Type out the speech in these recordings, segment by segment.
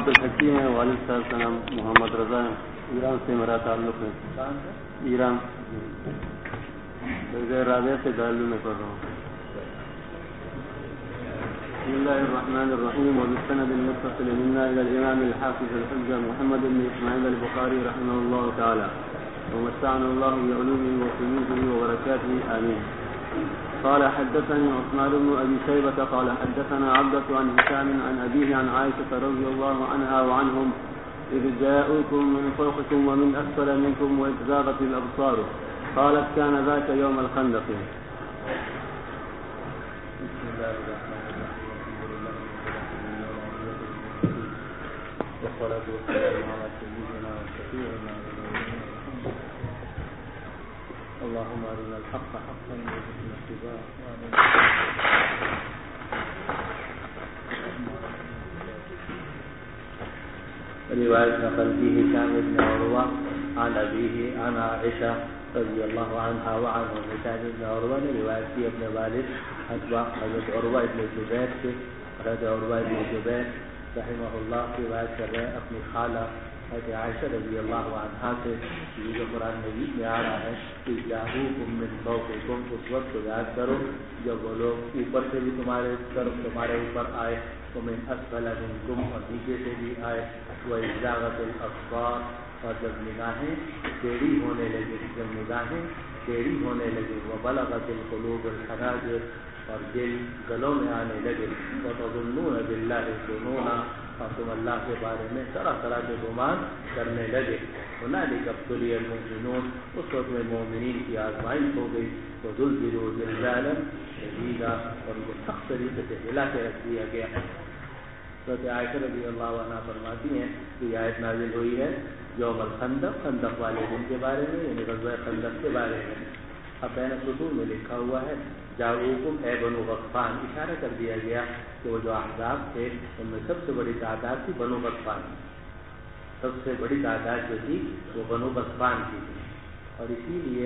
عبد الحکیم ہے، والد صاحب کا نام محمد رضا ہے، ایران سے میرا تعلق ہے. ایران رابعہ سے دارالعلوم میں پڑھ رہا ہوں. بسم الله الرحمن الرحيم. وبالسند المتصل منا إلى الإمام الحافظ الحجة محمد بن إسماعيل البخاري رحمه الله تعالى، ومتعنا الله بعلومه وفنوده وبركاته آمين. قال حدثني عثمان بن أبي شيبة قال حدثنا عبدة عن هشام عن أبيه عن عائشة رضي الله عنها وعنهم إذ جاءوكم من فوقكم ومن أسفل منكم وإذ زاغت الأبصار قالت كان ذاك يوم الخندق. بسم الله الرحمن الرحيم. والصلاة والسلام على سيدنا وشفيعنا اللهم أرنا الحق حقا وارزقنا اتباعه. روایت نقل کی ہشام بن عروہ عن ابیہ عن عائشہ رضی اللہ عنہا وعنہ. ہشام بن عروہ نے روایت کی اپنے والد حضرت عروہ ابن زبیر سے. حضرت عروہ ابن زبیر رحمہ اللہ کی روایت کر رہے ہیں اپنی خالہ حضرت عائشہ رضی اللہ عنہا سے. یہ جو قرآن مجید میں آ رہا ہے کہ جاءوکم من فوقکم، اس وقت کو یاد کرو جب وہ لوگ اوپر سے بھی تمہارے اوپر آئے، ومن اسفل منکم، اور نیچے سے بھی آئے، وإذ زاغت الأبصار، اور جب نگاہیں ٹیڑھی ہونے لگے، وبلغت القلوب الحناجر، اور دل گلوں میں آنے لگے، وتظنون باللہ الظنونا، اور تم اللہ کے بارے میں طرح طرح کے گمان کرنے لگے. هنالک ابتلی المؤمنون، اس وقت میں مومنین کی آزمائش ہو گئی. وزلزلوا زلزالا شدیدا، اور ان کو سخت طریقے سے ہلا کے رکھ دیا گیا. حضرت عائشہ رضی اللہ عنہ فرماتی ہیں کہ یہ آیت نازل ہوئی ہے یوم الخندق، خندق والے دن کے بارے میں، یعنی غزوہ خندق کے بارے میں. اب بین سطور میں لکھا ہوا ہے جاؤکم اے بنو غطفان، اشارہ کر دیا گیا کہ وہ جو احزاب تھے ان میں سب سے بڑی تعداد تھی بنو غطفان. سب سے بڑی تعداد جو تھی وہ بنو غطفان کی تھی. اور اسی لیے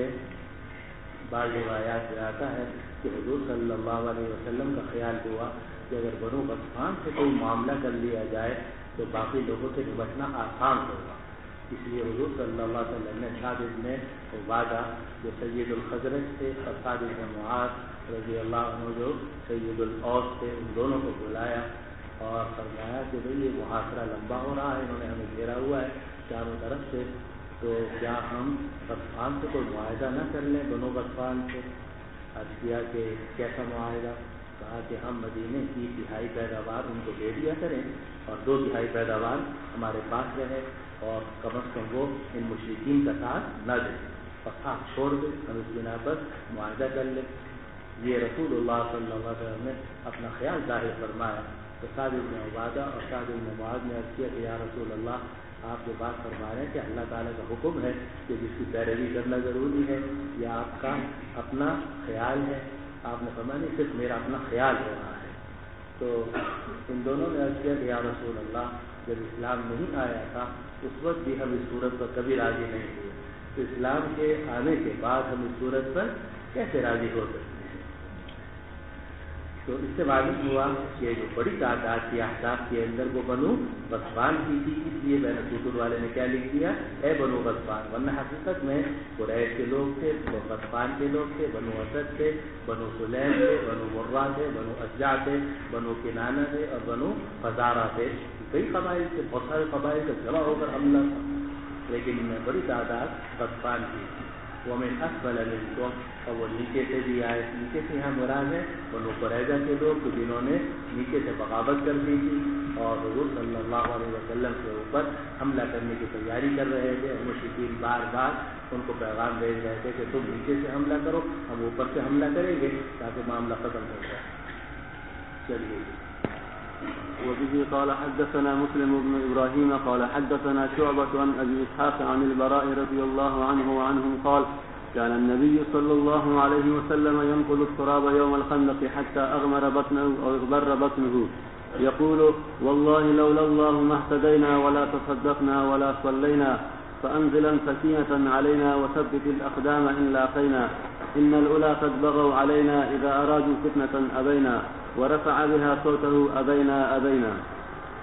بعض روایات میں آتا ہے کہ حضور صلی اللہ علیہ وسلم کا خیال ہوا کہ اگر بنو غطفان سے کوئی معاملہ کر لیا جائے تو باقی لوگوں سے نمٹنا آسان ہوگا. اس لیے حضور صلی اللہ علیہ وسلم نے سعد بن عبادہ جو سید الخزرج تھے اور سعد بن معاذ رضی اللہ عنہ جو سید الاوس تھے، ان دونوں کو بلایا اور فرمایا کہ بھئی یہ محاصرہ لمبا ہو رہا ہے، انہوں نے ہمیں گھیرا ہوا ہے چاروں طرف سے، تو کیا ہم غطفان سے کوئی معاہدہ نہ کر لیں؟ بنو غطفان سے عرض کیا کہ کیسا معاہدہ؟ کہا کہ ہم مدینے کی 1/3 پیداوار ان کو دے دیا کریں اور 2/3 پیداوار ہمارے پاس رہے، اور کم از کم وہ ان مشرکین کا ساتھ نہ دیں اور ساتھ چھوڑ دیں، ہم اس بنا پر معاہدہ کر لیں. یہ رسول اللہ صلی اللہ علیہ وسلم نے اپنا خیال ظاہر فرمایا. تو سعد بن عبادہ اور سعد بن معاذ نے عرض کیا کہ یا رسول اللہ، آپ جو بات فرما رہے ہیں کہ اللہ تعالیٰ کا حکم ہے کہ جس کی پیروی کرنا ضروری ہے، یا آپ کا اپنا خیال ہے؟ آپ نے فرمایا نہیں، صرف میرا اپنا خیال ہو رہا ہے. تو ان دونوں نے عرض کیا کہ یا رسول اللہ، جب اسلام نہیں آیا تھا اس وقت بھی ہم اس صورت پر کبھی راضی نہیں ہوئے، تو اسلام کے آنے کے بعد ہم اس صورت پر کیسے راضی ہو سکتے ہیں؟ تو اس سے معلوم ہوا کہ جو بڑی تعداد کی احزاب کے اندر وہ بنو غطفان کی تھی. اس لیے بین سطور والے نے کیا لکھ دیا؟ اے بنو غطفان. ورنہ حقیقت میں قریش کے لوگ تھے، وہ غطفان کے لوگ تھے، بنو اسد تھے، بنو سلیم تھے، بنو مرہ تھے، بنو اشجع تھے، بنو کنانہ تھے اور بنو فزارہ تھے. کئی قبائل تھے، بہت سارے قبائل کا جمع ہو کر حملہ تھا، لیکن ان میں بڑی تعداد غطفان کی تھی. ومن اسفل منکم، اور وہ نیچے سے بھی آئے. نیچے سے یہاں مراد ہے بنو قریظہ کے لوگ جنہوں نے نیچے سے بغاوت کر دی تھی اور حضور صلی اللہ علیہ وسلم کے اوپر حملہ کرنے کی تیاری کر رہے تھے. مشرکین بار بار ان کو پیغام بھیج رہے تھے کہ تم نیچے سے حملہ کرو، ہم اوپر سے حملہ کریں گے تاکہ معاملہ ختم ہو جائے. چلیے. وبه قال حدثنا مسلم بن إبراهيم قال حدثنا شعبة عن أبي إسحاق عن البراء رضي الله عنه وعنهم قال كان النبي صلى الله عليه وسلم ينقل التراب يوم الخندق حتى أغمر بطنه أو اغبر بطنه يقول والله لولا الله ما اهتدينا ولا تصدقنا ولا صلينا فأنزلا سكينة علينا وثبت الأقدام إن لاقينا إن الأولى قد بغوا علينا إذا أرادوا فتنة أبينا ورفع بها صوته أبينا.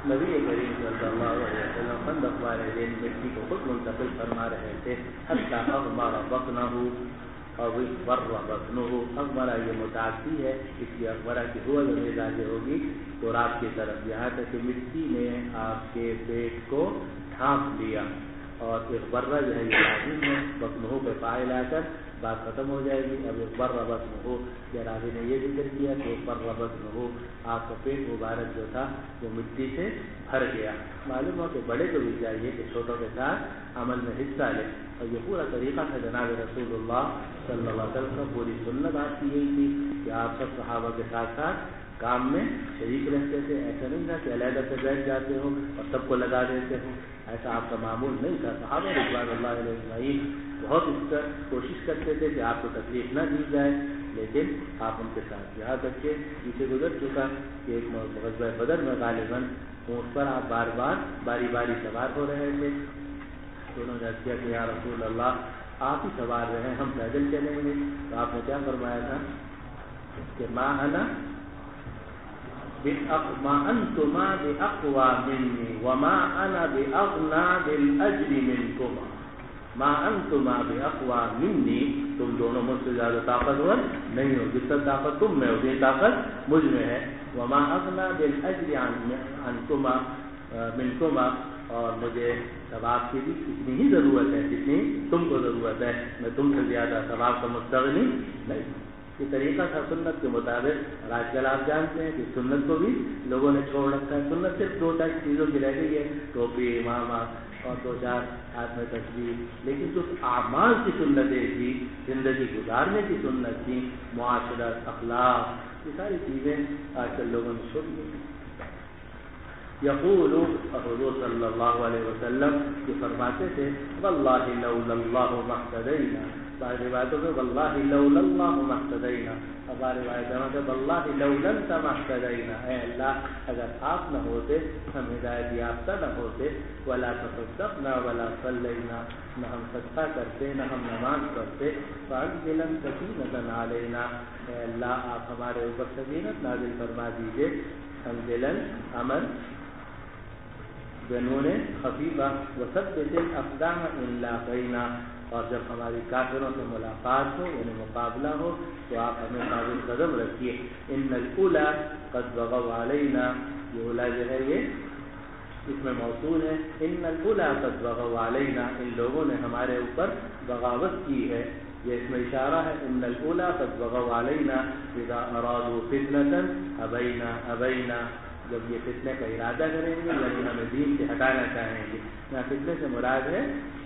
نبی کریم صلی اللہ علیہ وسلم خندق والے دن مٹی کو خود منتقل فرما رہے تھے حتی اغمر بطنہ اور اغبر بطنہ. اغمرہ یہ متعدی ہے، اس کی اغبرہ کی ہوا ضمیر راجع ہوگی تو رات کی طرف، یہاں تک کہ مٹی نے آپ کے پیٹ کو ڈھانپ لیا. اور اغبرہ جو ہے یہ لازم ہے، بطنہ پہ فاعل آ کر بات ختم ہو جائے گی. اب اغبر بطنہ، یہ راوی نے یہ ذکر کیا کہ اغبر بطنہ آپ کا پیٹ مبارک جو تھا وہ مٹی سے بھر گیا. معلوم ہو کہ بڑے کو بھی چاہیے کہ چھوٹوں کے ساتھ عمل میں حصہ لے، اور یہ پورا طریقہ تھا جناب رسول اللہ صلی اللہ علیہ وسلم. پوری سنت آپ کی یہی تھی کہ آپ سب صحابہ کے ساتھ ساتھ کام میں شریک رہتے تھے. ایسا نہیں تھا کہ علیحدہ سے بیٹھ جاتے ہو اور سب کو لگا دیتے ہو، ایسا آپ کا معمول نہیں تھا. صحابہ رضوان اللہ علیہ اجمعین بہت اس پر کوشش کرتے تھے کہ آپ کو تکلیف نہ دی جائے، لیکن آپ ان کے ساتھ. یہاں تک کہ پیچھے گزر چکا کہ ایک غزوہ بدر میں غالباً اونٹ پر آپ بار بار باری باری سوار ہو رہے تھے. انہوں نے کیا کہ یا رسول اللہ آپ ہی سوار رہے ہیں، ہم پیدل چلیں گے. تو آپ نے کیا فرمایا تھا کہ ما انتما باقوى مني وما انا باغنى بالاجر منكما. ما انتما باقوى مني، تم دونوں مجھ سے زیادہ طاقتور نہیں ہو، جتنا طاقت تم میں اتنی طاقت مجھ میں ہے. وما اغنى بالاجر عنكما منكما، اور مجھے ثواب کی بھی اتنی ہی ضرورت ہے جتنی تم کو ضرورت ہے، میں تم سے زیادہ ثواب کا مستغنی نہیں. یہ طریقہ تھا سنت کے مطابق. اور آج کل آپ جانتے ہیں کہ سنت کو بھی لوگوں نے چھوڑ رکھا ہے. سنت صرف 2 چیزوں کی رہ گئی ہے، ٹوپی، امامہ اور 2-4 ہاتھ میں تصویر. لیکن جو اعمال کی سنتیں تھی، زندگی گزارنے کی سنت تھی، معاشرت، اخلاق، یہ ساری چیزیں آج کل لوگوں نے چھوڑ دی. یقول حضور صلی اللہ علیہ وسلم یہ فرماتے تھے واللہ لولا اللہ ما اهتدینا. بعض روایتوں میں واللہ لولا اللہ ما اهتدینا، اور بعض روایتوں میں واللہ لولا انت ما اهتدینا. اے اللہ اگر آپ نہ ہوتے ہم ہدایت یافتہ نہ ہوتے. ولا تصدقنا ولا صلینا، نہ ہم صدقہ کرتے نہ ہم نماز پڑھتے. فانزلا سکینۃ علینا، اے اللہ آپ ہمارے اوپر سکینت نازل فرما دیجیے. انزلا امر بنون خفیفہ وثبت الاقدام ان لاقینا، اور جب ہماری کافروں سے ملاقات ہو یعنی مقابلہ ہو تو آپ ہمیں ثابت قدم رکھیے. ان الاولی قد بغوا علینا، یہ اولی جو ہے یہ اس میں موصول ہے. ان الاولی قد بغوا علینا، ان لوگوں نے ہمارے اوپر بغاوت کی ہے. یہ اس میں اشارہ ہے ان الاولی قد بغوا علینا اذا ارادوا فتنة ابینا ابینا، جب یہ فتنے کا ارادہ کریں گے یعنی ہمیں دین سے ہٹانا چاہیں گے. یہاں فتنے سے مراد ہے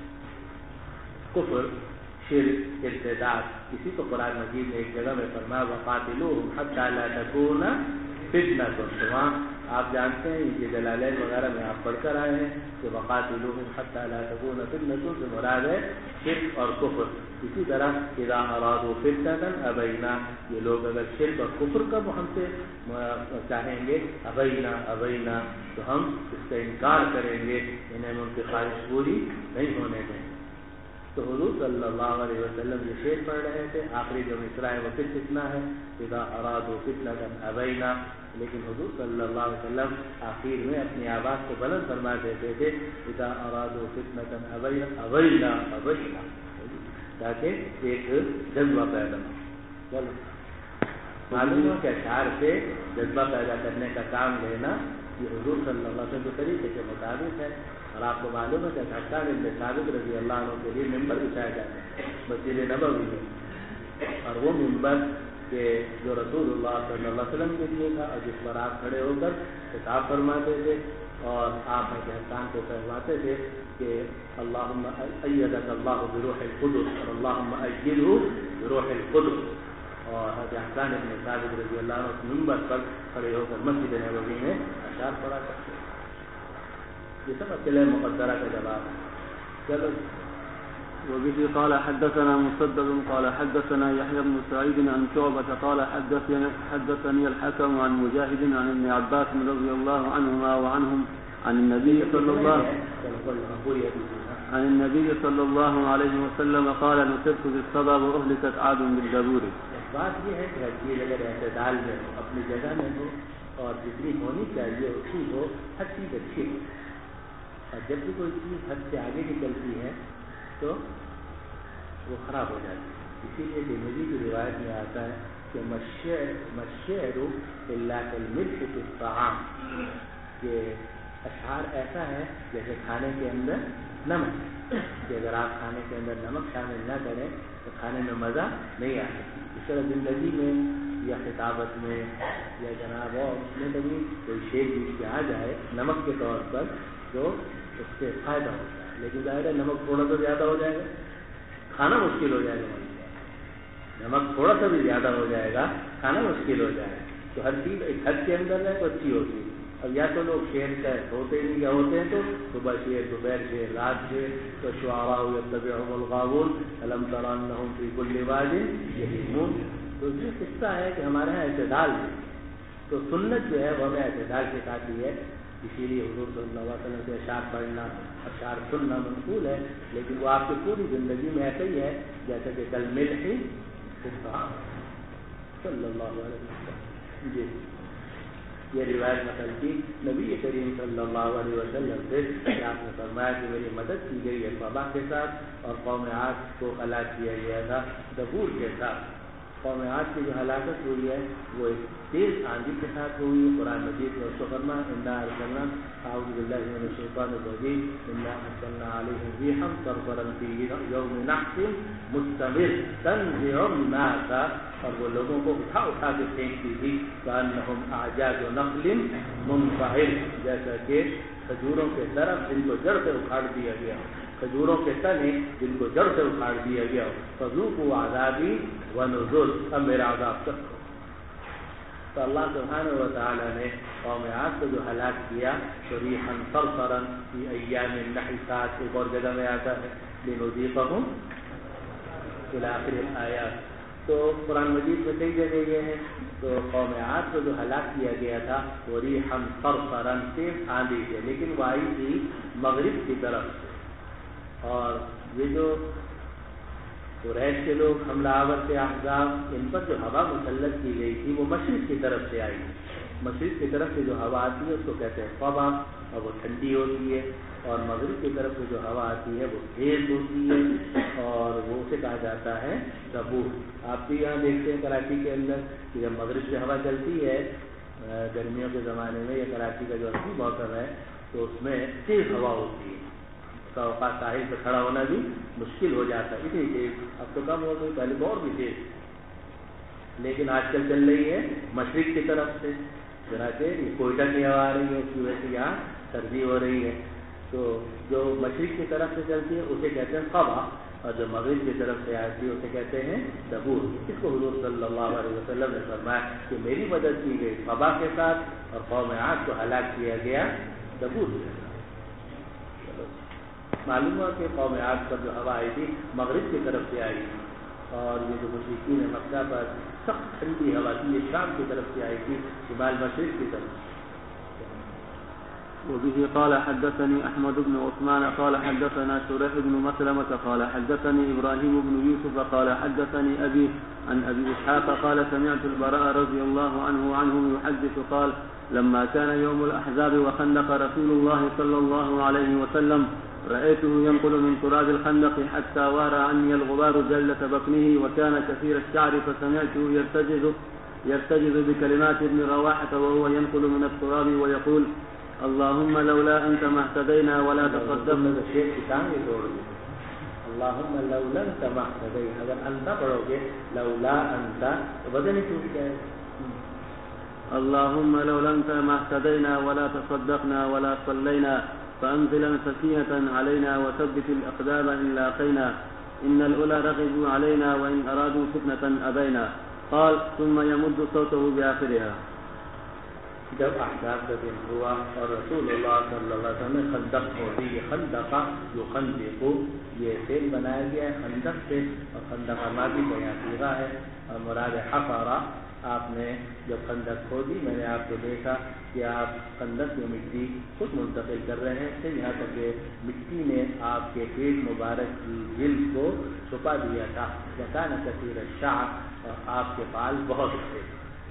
کفر، شرک، ارتداد. اسی کو قرآن مجید نے ایک جگہ میں فرمایا وقاتلوہم حتی لا تکون فتنۃ. تو وہاں آپ جانتے ہیں یہ جلالین وغیرہ میں آپ پڑھ کر آئے ہیں کہ وقاتلوہم حتی لا تکون فتنۃ سے مراد ہے شرک اور کفر. اسی طرح اذا ارادوا فتنة ابینا، یہ لوگ اگر شرک اور کفر کا ہم سے چاہیں گے ابینا ابینا تو ہم اس کا انکار کریں گے، انہیں ان کی خواہش پوری نہیں ہونے دیں. تو حضور صلی اللہ علیہ وسلم یہ شعر پڑھ رہے تھے. آخری جو مصرع ہے وہ پھر فتنہ ہے، اذا ارادوا فتنة ابینا. لیکن حضور صلی اللہ علیہ وسلم آخر میں اپنی آواز کو بلند فرما دیتے تھے اذا ارادوا فتنة ابینا ابینا ابینا، تاکہ ایک جذبہ پیدا ہو. چلو معلوم ہو کہ اشعار سے جذبہ پیدا کرنے کا کام لینا یہ حضور صلی اللہ علیہ وسلم کے طریقے کے مطابق ہے. اور آپ کو معلوم ہے کہ حسان بن ثابت رضی اللہ عنہ کے لیے ممبر بچھایا جاتا ہے مسجد نبوی میں، اور وہ ممبر کہ جو رسول اللہ صلی اللہ علیہ وسلم کے لیے تھا اور جس پر آپ کھڑے ہو کر خطاب فرماتے تھے اور آپ حسان کو کہواتے تھے کہ اللہم ایدک اللہ بروح القدس اور اللہم ایدہ بروح القدس. اور حسان بن ثابت رضی اللہ عنہ ممبر پر کھڑے ہو کر مسجد نبوی میں اشعار پڑھا کرتے. یہ سب اکیلے مقدرہ کا جواب ہے. چلو. وبه قال حدثنا مسدد قال حدثنا يحيى بن سعيد عن شعبة قال حدثني الحكم عن مجاهد عن ابن عباس رضي الله عنهما وعنهم عن النبي صلى الله عليه وسلم قال نصرت بالصبا وأهلكت عاد بالدبور. بات یہ ہے کہ ہر چیز اگر اعتدال میں اپنی جگہ میں ہو اور جتنی ہونی چاہیے اتنی ہو، ہر چیز اچھی ہو. اور جب بھی کوئی چیز حد سے آگے نکلتی ہے تو وہ خراب ہو جاتی ہے. اسی لیے ترمذی کی روایت میں آتا ہے کہ مشعر الا کالملح فی الطعام، کہ اشعار ایسا ہے جیسے کھانے کے اندر نمک، کہ اگر آپ کھانے کے اندر نمک شامل نہ کریں تو کھانے میں مزہ نہیں آتا. اس طرح زندگی میں یا خطابت میں یا جناب اور اس میں کبھی کوئی شعر بیچ کے آ جائے نمک کے طور پر تو اس سے فائدہ ہوتا ہے. لیکن ظاہر ہے نمک تھوڑا سا زیادہ ہو جائے گا کھانا مشکل ہو جائے گا. نمک تھوڑا سا بھی زیادہ ہو جائے گا کھانا مشکل ہو جائے گا. تو ہر چیز ایک حد کے اندر ہے تو اچھی ہوتی ہے. اب یا تو لوگ شعر کا ہوتے نہیں یا ہوتے ہیں تو صبح شعر، دوپہر شعر، رات شعر، تو شعراء یتبعهم الغاوون الم تر انهم فی کل واد یہیمون. تو یہ قصہ ہے کہ ہمارے یہاں اعتدال ہے. تو سنت جو ہے وہ ہمیں اعتدال سکھاتی ہے. اسی لیے حضور صلی اللہ علیہ وسلم سے اشعار پڑھنا، اشعار سننا منقول ہے، لیکن وہ آپ کی پوری زندگی میں ایسا ہی ہے جیسا کہ کالملح فی الطعام صلی اللہ علیہ وسلم. جی یہ روایت نقل کی نبی کریم صلی اللہ علیہ وسلم سے کہ آپ نے فرمایا کہ میری مدد کی گئی ہے وبا کے ساتھ اور قوم عاد کو ہلاک کیا گیا تھا دبور کے ساتھ. قوم عاد کی جو ہلاکت ہوئی ہے وہ ایک تیز آندھی کے ساتھ ہوئی. قرآن مجید میں اس کو فرمایا انا ارسلنا اعوذ باللہ من الشیطان الرجیم انا ارسلنا علیہم ریحا صرصرا فی یوم نحس مستمر تنزع الناس، اور وہ لوگوں کو اٹھا اٹھا کے پھینکتی تھی کأنہم اعجاز نخل منقعر، جیسا کہ کھجوروں کے درخت جن کو جڑ سے اکھاڑ دیا گیا، کھجوروں کے تنے جن کو جڑ سے اکھاڑ دیا گیا. فذوقوا عذابی ونذر، اب میرا عذاب چکھو. تو اللہ سبحانہ و تعالی نے قوم عاد کو جو ہلاک کیا تو ریحا صرصرا فی ایام نحسات، ایک اور جگہ میں آتا ہے لنذیقہم الی آخر الآیات. تو قرآن مجید میں کئی جگہ یہ ہے. تو قوم عاد کو جو ہلاک کیا گیا تھا وہ ریحا صرصرا تیز آندھی سے، لیکن وہ آئی تھی مغرب کی طرف سے. اور یہ جو قریش کے لوگ حملہ آور تھے احزاب، ان پر جو ہوا مسلط کی گئی تھی وہ مشرق کی طرف سے آئی. مشرق کی طرف سے جو ہوا آتی ہے اس کو کہتے ہیں فبا، اور وہ ٹھنڈی ہوتی ہے. اور مغرب کی طرف سے جو ہوا آتی ہے وہ تیز ہوتی ہے اور وہ اسے کہا جاتا ہے دبور. آپ بھی یہاں دیکھتے ہیں کراچی کے اندر کہ جب مغرب سے ہوا چلتی ہے گرمیوں کے زمانے میں، یا کراچی کا جو اصلی موسم ہے تو اس میں تیز ہوا ہوتی ہے. اوقات ساحل پہ کھڑا ہونا بھی مشکل ہو جاتا ہے اتنی تیز. اب تو کم ہو گئی، پہلے تو اور بھی تیز، لیکن آج کل چل رہی ہے مشرق کی طرف سے. ذرا کہ کوئٹہ کی ہوا آ رہی ہے اس کی وجہ سے یہاں سردی ہو رہی ہے. تو جو مشرق کی طرف سے چلتی ہے اسے کہتے ہیں فبا، اور جو مغرب کی طرف سے آتی ہے اسے کہتے ہیں دبور. اس کو حضور صلی اللہ علیہ وسلم نے فرمایا کہ میری مدد کی گئی فبا کے ساتھ اور قوم عاد کو ہلاک کیا گیا دبور کے ساتھ. معلوم ہوا کہ قوم عاد پر جو ہوا آئی تھی مغرب کی طرف سے آئی تھی، اور یہ جو مشرکین مکہ پر سخت ٹھنڈی ہوا تھی یہ شام کی طرف سے آئی تھی، شمال مشرق کی طرف. وبه قال حدثني أحمد بن عثمان قال حدثنا شريح بن مسلمة قال حدثني إبراهيم بن يوسف قال حدثني أبي عن أبي إسحاق قال سمعت البراء رضي الله عنهم يحدث قال لما كان يوم الأحزاب وخندق رسول الله صلى الله عليه وسلم رأيته ينقل من تراب الخندق حتى وارى عني الغبار جلة بطنه وكان كثير الشعر فسمعته يرتجز بكلمات ابن رواحة وهو ينقل من التراب ويقول اللهم لولا أنت ما اهتدينا ولا تصدقنا. اللهم لولا أنت ما اهتدينا، اگر انت پڑھو گے لولا انت وزن ٹوٹ جائے. اللهم لولا أنت ما اهتدينا ولا تصدقنا ولا صلينا فأنزلا سكينة علينا وثبت الأقدام إن لاقينا إن الأولى رغبوا علينا وإن أرادوا فتنة أبينا. قال ثم يمد صوته بآخرها. جب احزاب کا دن ہوا اور رسول اللہ صلی اللہ علیہ وسلم نے خندق کھودی، یہ خندقہ جو خندقو یہ فعل بنایا گیا ہے خندق سے، اور خندق ماضی کا یہاں صیغہ ہے اور مراد حفرہ. آپ نے جب خندق کھودی میں نے آپ کو دیکھا کہ آپ خندق میں مٹی خود منتقل کر رہے تھے، یہاں تک کہ مٹی نے آپ کے پیٹ مبارک کی جلد کو چھپا دیا تھا. وکان کثیر الشعر، اور آپ کے بال بہت تھے.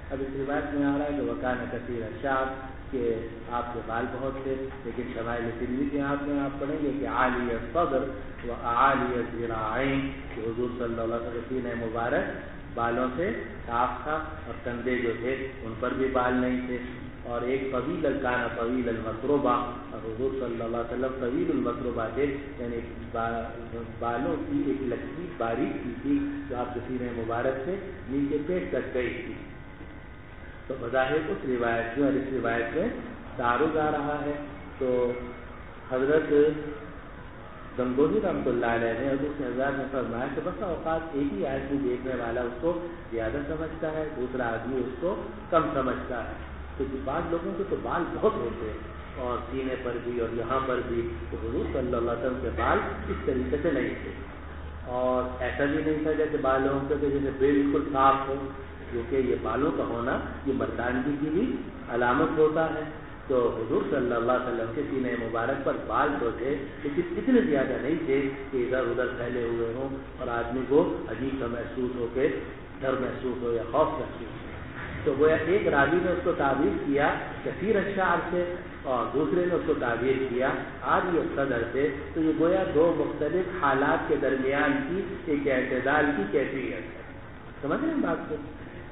اب اس روایت میں آ رہا ہے کہ وکان کثیر الشعر کہ آپ کے بال بہت تھے، لیکن شمائل ترمذی میں آپ پڑھیں گے کہ عالی الصدر و اعالی الذراعین، کہ حضور صلی اللہ علیہ وسلم سینہ مبارک بالوں سے صاف تھا اور کندھے جو تھے ان پر بھی بال نہیں تھے، اور ایک طویل الکان طویل المسربہ، اور حضور صلی اللہ علیہ وسلم طویل المسربہ تھے، یعنی بالوں کی ایک لکیر باریک کی تھی جو آپ کے سینہ مبارک سے نیچے پیٹ تک گئی تھی۔ تو بظاہر اس روایت میں اور اس روایت میں تعارض آ رہا ہے۔ تو حضرت گنگوہی رحمۃ اللہ علیہ نے اور دوسرے حضرات نے فرمایا کہ بس اوقات ایک ہی آدمی دیکھنے والا اس کو زیادہ سمجھتا ہے، دوسرا آدمی اس کو کم سمجھتا ہے۔ تو بعض لوگوں کے تو بال بہت ہوتے ہیں اور سینے پر بھی اور یہاں پر بھی، تو حضور صلی اللہ علیہ وسلم کے بال اس طریقے سے نہیں تھے، اور ایسا بھی نہیں تھا جیسے بالوں کے جیسے بالکل صاف ہو، کیونکہ یہ بالوں کا ہونا یہ مردانگی کی بھی علامت ہوتا ہے۔ تو حضور صلی اللہ علیہ وسلم کے سینہ مبارک پر بال تو تھے، لیکن اتنے زیادہ نہیں تھے کہ ادھر ادھر پھیلے ہوئے ہوں اور آدمی کو عجیب سا محسوس ہو کے ڈر محسوس ہو یا خوف محسوس ہو۔ تو گویا ایک راوی نے اس کو تعبیر کیا کثیر الشعر سے اور دوسرے نے اس کو تعبیر کیا عالی الصدر سے، تو یہ گویا دو مختلف حالات کے درمیان کی ایک اعتدال کی کیفیت ہے۔ سمجھ رہے ہیں بات کو؟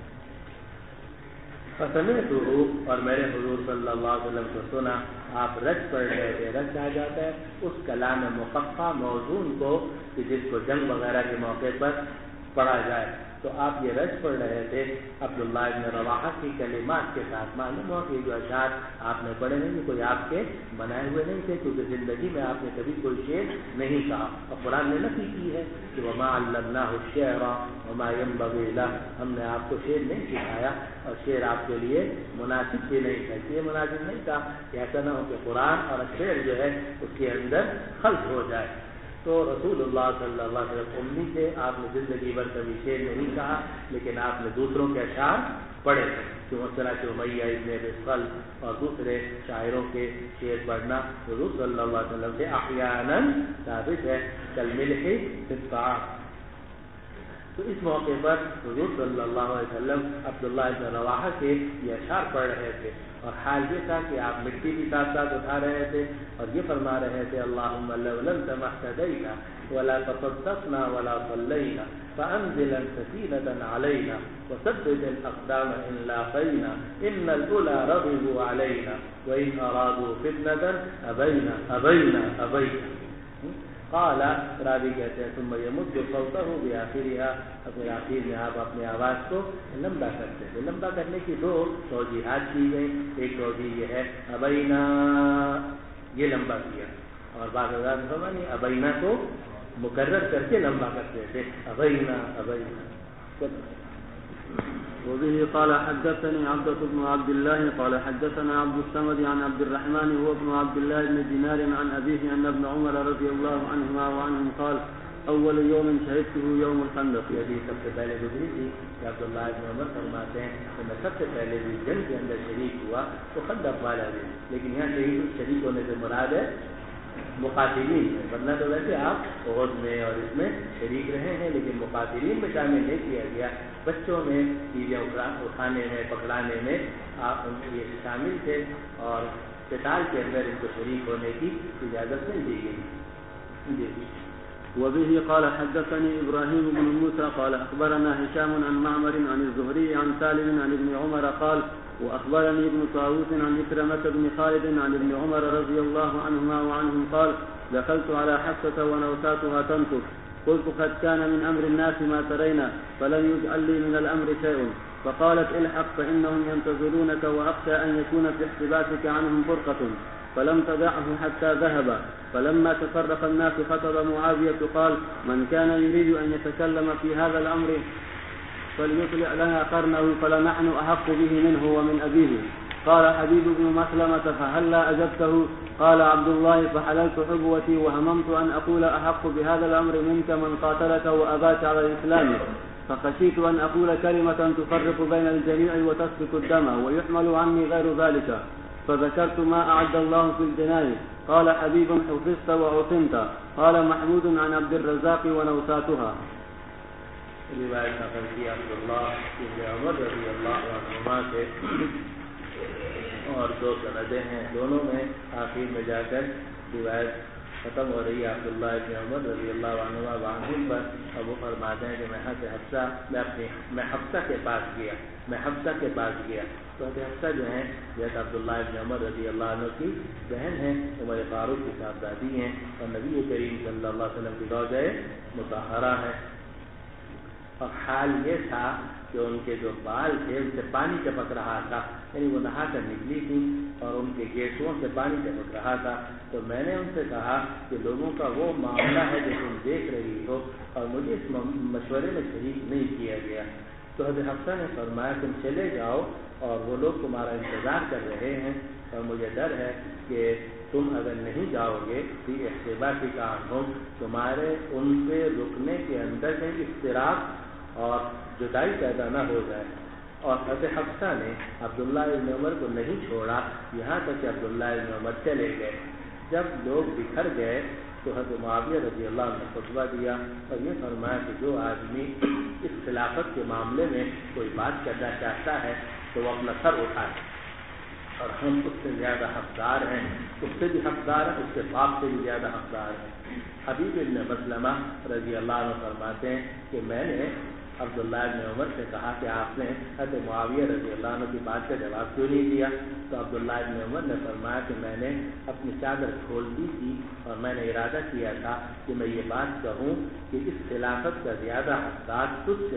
فسمعته، اور میں نے حضور صلی اللہ علیہ وسلم کو سنا، آپ رج پڑھ رہے تھے۔ رج آ جاتا ہے اس کلام مقفع موزون کو کہ جس کو جنگ وغیرہ کے موقع پر پڑھا جائے، تو آپ یہ رج پڑھ رہے تھے عبداللہ ابن رواحہ کی کلمات کے ساتھ۔ معلوم ہوا کہ جو اشعار آپ نے پڑھے نہیں، کوئی آپ کے بنائے ہوئے نہیں تھے، کیونکہ زندگی میں آپ نے کبھی کوئی شعر نہیں کہا، اور قرآن نے نفی کی ہے کہ وما علمناہ الشعر وما ينبغي له، ہم نے آپ کو شعر نہیں سکھایا اور شعر آپ کے لیے مناسب بھی نہیں تھا۔ یہ مناسب نہیں تھا کہ ایسا نہ ہو کہ قرآن اور شعر جو ہے اس کے اندر خلط ہو جائے۔ تو رسول اللہ صلی اللہ علیہ وسلم امی تھے، آپ نے زندگی بھر کبھی شعر نہیں کہا، لیکن آپ نے دوسروں کے اشعار پڑھے تھے، کہ مثلا کہ امیہ ابن ابی خلف اور دوسرے شاعروں کے شعر پڑھنا حضور صلی اللہ علیہ وسلم سے احیاناً ثابت ہے، کالملح فی الطعام۔ تو اس موقع پر حضور صلی اللہ علیہ وسلم عبداللہ ابن رواحہ کے یہ اشعار پڑھ رہے تھے، اور حال یہ تھا کہ آپ مٹی بھی ساتھ ساتھ اٹھا رہے تھے اور یہ فرما رہے تھے اللہم لو لم تمہتدینا ولا تصدقنا ولا صلینا فانزلا سکینة علینا وثبت الاقدام ان لاقینا ان الاولی رغبوا علینا وان ارادوا فتنة ابینا ابینا ابینا۔ قال راوی کہتے ہیں ثم یمد صوته بآخرها، اپنے آخر میں آپ اپنے آواز کو لمبا کرتے ہیں۔ لمبا کرنے کی دو توجیحات کی گئی، ایک توجیہ یہ ہے ابینا، یہ لمبا کیا، اور بعض اوقات فرمانی ابینا کو مکرر کر کے لمبا کرتے تھے، ابینا ابینا۔ وبه قال حدثني عبدة بن عبد الله قال حدثنا عبد الصمد عن عبد الرحمن هو ابن عبد الله بن دينار عن أبيه أن ابن عمر رضي الله عنهما وعنهم قال أول يوم شهدته يوم الخندق۔ یہ بھی سب سے پہلے گزری تھی کہ عبداللہ ابن عمر فرماتے ہیں کہ میں سب سے پہلے بھی جنگ کے اندر شریک ہوا تو خندق والا بھی، لیکن یہاں شریک ہونے سے مراد ہے مقاتلین میں، ورنہ تو ویسے آپ عہد میں اور اس میں شریک رہے ہیں، لیکن مقاتلین میں شامل نہیں کیا گیا۔ بچوں میں چیزیں اٹھانے میں پکڑانے میں آپ یہ شامل تھے، اور قتال کے اندر ان کو شریک ہونے کی اجازت نہیں دی گئی۔ جی وبه قال حدثني إبراهيم بن موسى قال أخبرنا هشام عن معمر عن الزهري عن سالم عن ابن عمر قال وأخبرني ابن طاووس عن إكرمة بن خالد عن ابن عمر رضي الله عنهما وعنهم قال دخلت على حفصة ونوساتها تنكف قلت قد كان من أمر الناس ما ترينا فلم يجعل لي من الأمر شيء فقالت الحق فإنهم ينتظرونك وأخشى أن يكون في احتباسك عنهم فرقة فلم تدعه حتى ذهب فلما تفرق الناس خطب معاوية قال من كان يريد أن يتكلم في هذا الأمر فليطلع لنا قرنه فلنحن أحق به منه ومن أبيه قال حبيب بن مسلمة فهلا أجبته قال عبد الله فحللت حبوتي وهممت أن أقول أحق بهذا الأمر منك من قاتلك وأباك على الإسلام فخشيت أن أقول كلمة تفرق بين الجميع وتسفك الدم ويحمل عني غير ذلك فذكرت ما أعد الله في الجنان قال حبيب حفظت وعصمت قال محمود عن عبد الرزاق ونوساتها۔ روایت نقل کی عبداللہ ابن عمر رضی اللہ عنہما سے، اور دو سندیں ہیں، دونوں میں آخر میں جا کر روایت ختم ہو رہی ہے عبداللہ ابن عمر رضی اللہ عنہما وعنہم پر، اور وہ فرماتے ہیں کہ میں حفصہ کے پاس گیا، تو حفصہ جو ہیں یہ عبداللہ ابن عمر رضی اللہ عنہ کی بہن ہیں، عمر فاروق کی صاحبزادی ہیں، اور نبی کریم صلی اللہ علیہ وسلم کی زوجہ مطہرہ ہیں۔ اور حال یہ تھا کہ ان کے جو بال تھے ان سے پانی ٹپک رہا تھا، یعنی وہ نہا کر نکلی تھی اور ان کے گیسوں سے پانی ٹپک رہا تھا، تو میں نے ان سے کہا کہ لوگوں کا وہ معاملہ ہے جو تم دیکھ رہی ہو اور مجھے اس مشورے میں شریک نہیں کیا گیا۔ تو حضرت حفصہ نے فرمایا تم چلے جاؤ اور وہ لوگ تمہارا انتظار کر رہے ہیں، اور مجھے ڈر ہے کہ تم اگر نہیں جاؤ گے تو اختباسی کام ہو، تمہارے ان سے رکنے کے اندر کہیں اضطراب اور جدائی پیدا نہ ہو جائے۔ اور حضرت حفصہ نے عبداللہ ابن عمر کو نہیں چھوڑا یہاں تک کہ عبداللہ ابن عمر چلے گئے۔ جب لوگ بکھر گئے تو حضرت معاویہ رضی اللہ عنہ نے خطبہ دیا اور یہ فرمایا کہ جو آدمی اس خلافت کے معاملے میں کوئی بات کرنا چاہتا ہے تو وہ اپنا سر اٹھائے، اور ہم اس سے زیادہ حقدار ہیں، اس سے بھی حقدار ہیں، اس کے باپ سے بھی زیادہ حقدار ہیں۔ حبیب بن مسلمہ رضی اللہ عنہ فرماتے ہیں کہ میں نے عبداللہ ابن عمر سے کہا کہ آپ نے حضرت معاویہ رضی اللہ عنہ کی بات کا جواب کیوں نہیں دیا؟ تو عبداللہ ابن عمر نے فرمایا کہ میں نے اپنی چادر کھول دی تھی اور میں نے ارادہ کیا تھا کہ میں یہ بات کہوں کہ اس خلافت کا زیادہ حقدار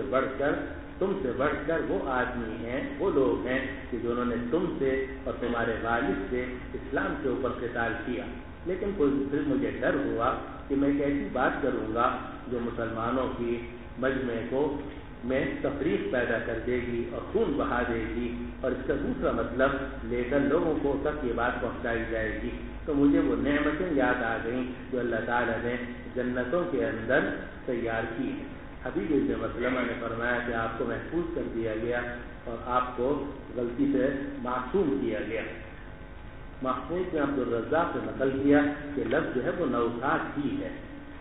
تم سے بڑھ کر وہ آدمی ہیں، وہ لوگ ہیں کہ جنہوں نے تم سے اور تمہارے والد سے اسلام کے اوپر قتال کیا، لیکن پھر مجھے ڈر ہوا کہ میں ایک ایسی بات کروں گا جو مسلمانوں کی مجمع کو میں تفریق پیدا کر دے گی اور خون بہا دے گی، اور اس کا دوسرا مطلب لے کر لوگوں کو تک یہ بات پہنچائی جائے گی۔ تو مجھے وہ نعمتیں یاد آ گئیں جو اللہ تعالیٰ نے جنتوں کے اندر تیار کی ہیں۔ حبیب بن مسلمہ نے فرمایا کہ آپ کو محفوظ کر دیا گیا اور آپ کو غلطی سے معصوم کیا گیا۔ محفوظ نے عبد الرزاق سے نقل کیا کہ لفظ جو ہے وہ نوسات ہی ہے۔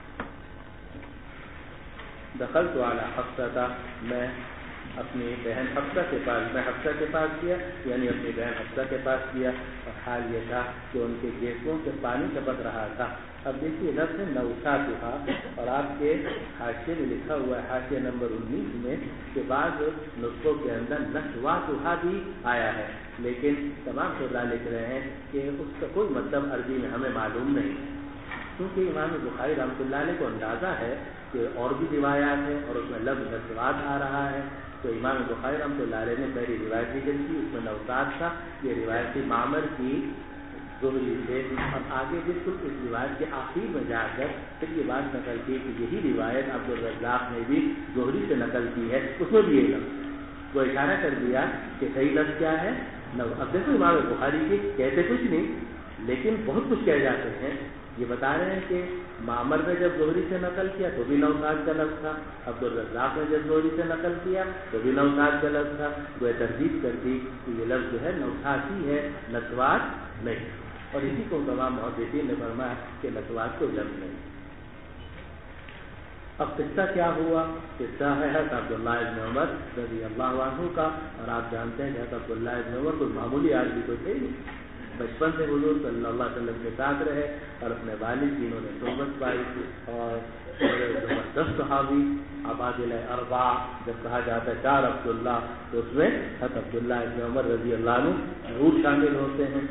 دخلت علی حفصہ، میں اپنی بہن حفصہ کے پاس گیا، یعنی اپنی بہن حفصہ کے پاس گیا، اور حال یہ تھا کہ ان کے گیسوں سے پانی ٹپک رہا تھا۔ اب دیکھیے لفظ نوساتھا، اور آپ کے حاشیے میں لکھا ہوا ہے حاشیہ نمبر 19 میں کہ بعض نسخوں کے اندر نشواتھا بھی آیا ہے، لیکن تمام شرح لکھ رہے ہیں کہ اس کا کوئی مطلب عربی میں ہمیں معلوم نہیں، کیونکہ امام بخاری رحمۃ اللہ علیہ کو اندازہ ہے کہ اور بھی روایات ہیں اور اس میں لفظ نشوات آ رہا ہے، تو امام بخاری رحمۃ اللہ علیہ نے پہلی روایت ذکر کی، اس میں نوسات تھا، یہ روایت تھی معمر کی زہری سے، اور آگے بالکل اس روایت کے آخر میں جا کر پھر یہ بات نقل کی کہ یہی روایت عبد الرزاق نے بھی زہری سے نقل کی ہے، اس میں بھی یہ لفظ وہ اشارہ کر دیا کہ صحیح لفظ کیا ہے۔ اب دیکھو امام بخاری کی کہتے کچھ نہیں لیکن بہت کچھ کہہ جاتے ہیں، یہ بتا رہے ہیں کہ معمر نے جب زہری سے نقل کیا تو بھی نوسات کا لفظ تھا، عبد الرزاق نے جب زہری سے نقل کیا تو بھی نوسات کا لفظ تھا، وہ تردید کر دی کہ یہ لفظ جو ہے نوسات ہی ہے، نسوات نہیں، اور اسی کو تمام محدثین نے فرمایا کہ نسوات کو لفظ نہیں۔ اب قصہ کیا ہوا؟ قصہ ہے حضرت عبداللہ ابن عمر رضی اللہ عنہ کا، اور آپ جانتے ہیں کہ حضرت عبداللہ ابن عمر کوئی معمولی آدمی تو تھے نہیں، بچپن سے حضور صلی اللہ علیہ وسلم کے ساتھ رہے اور اپنے والد کی انہوں نے صحبت پائی، اور زبردست صحابی عبادل اربع جب کہا جاتا ہے 4 عبداللہ تو اس میں حضرت عبداللہ ابن عمر رضی اللہ عنہ ضرور شامل ہوتے ہیں،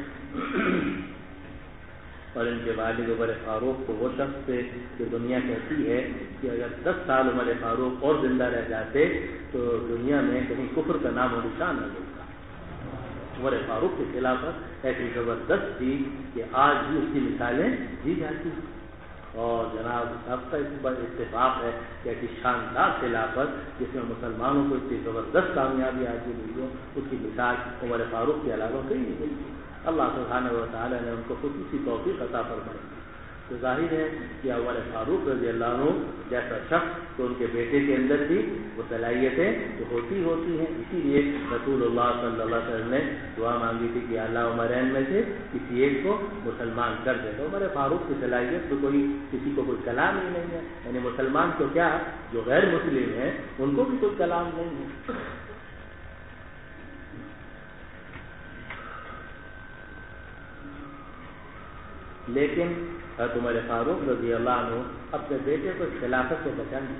اور ان کے والد عمر فاروق کو وہ شخص تھے کہ دنیا کہتی ہے کہ اگر 10 سال عمر فاروق اور زندہ رہ جاتے تو دنیا میں کہیں کفر کا نام و نشان نہ ہوتا۔ عمر فاروق کی خلافت ایسی زبردست تھی کہ آج بھی اس کی مثالیں دی جاتی ہیں، اور جناب سب کا اس پر اتفاق ہے کہ ایسی شاندار خلافت جس میں مسلمانوں کو اتنی زبردست کامیابی حاصل ہوئی ہو، اس کی مثال عمر فاروق کے علاوہ کہیں نہیں ملتی۔ اللہ سبحانہ و تعالیٰ نے ان کو خصوصی توفیق عطا فرمائی۔ تو ظاہر ہے کہ عمر فاروق رضی اللہ عنہ جیسا شخص تو ان کے بیٹے کے اندر بھی وہ صلاحیتیں تو ہوتی ہیں. اسی لیے رسول اللہ صلی اللہ علیہ وسلم نے دعا مانگی تھی کہ اللہ عمرین میں سے کسی ایک کو مسلمان کر دے. تو عمر فاروق کی صلاحیت تو کسی کو کوئی کلام ہی نہیں ہے. یعنی مسلمان تو کیا جو غیر مسلم ہیں ان کو بھی کوئی کلام نہیں ہے. لیکن حضرت عمر فاروق رضی اللہ عنہ اپنے بیٹے کو خلافت سے بچا نہیں.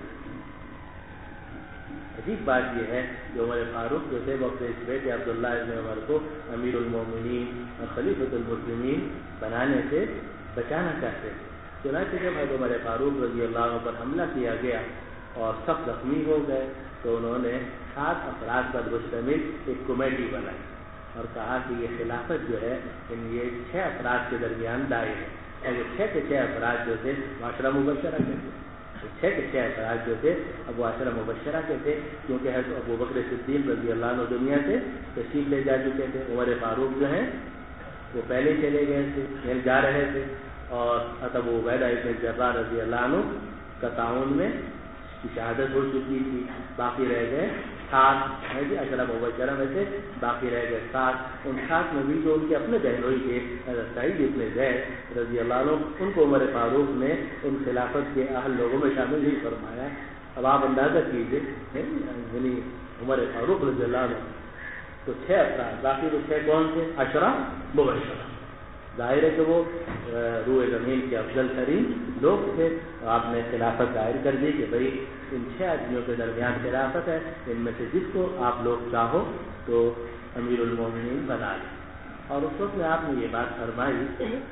عجیب بات یہ ہے کہ عمر فاروق جو تھے وہ اپنے اس بیٹے عبداللہ ابن عمر کو امیر المومنین اور خلیفۃ المسلمین بنانے سے بچانا چاہتے تھے. چنانچہ جب حضرت عمر فاروق رضی اللہ عنہ پر حملہ کیا گیا اور سب زخمی ہو گئے تو انہوں نے 7 افراد پر مشتمل ایک کمیٹی بنائی اور کہا کہ یہ خلافت جو ہے یہ 6 افراد کے درمیان دائر ہے. اور وہ 6 کے 6 افراد جو تھے وہ عشرہ مبشرہ کے تھے. 6 کے 6 افراد جو تھے اب وہ عشرہ مبشرہ کے تھے کیونکہ حضرت ابو بکر صدیق رضی اللہ عنہ دنیا سے تشریف لے جا چکے تھے. عمر فاروق جو ہیں وہ پہلے چلے گئے تھے یعنی جا رہے تھے اور حضرت ابو عبیدہ ابن جراح رضی اللہ عنہ کا تعاون میں شہادت ہو چکی تھی. باقی رہ گئے 7 ہے جی عشرہ مبشرہ میں سے باقی رہ گئے 7. ان 7 میں بھی جو ان کے اپنے بہنوئی تھے حضرت سعید ابن زید رضی اللہ عنہ ان کو عمر فاروق نے ان خلافت کے اہل لوگوں میں شامل نہیں فرمایا. اب آپ اندازہ کیجیے یعنی عمر فاروق رضی اللہ عنہ تو 6 افراد باقی وہ 6 کون تھے عشرہ مبشرہ. ظاہر ہے کہ وہ روئے زمین کے افضل ترین لوگ تھے. آپ نے خلافت ظاہر کر دی کہ بھائی ان 6 آدمیوں کے درمیان خلافت ہے ان میں سے جس کو آپ لوگ چاہو تو امیر المومنین بنا لیں. اور اس وقت میں آپ نے یہ بات فرمائی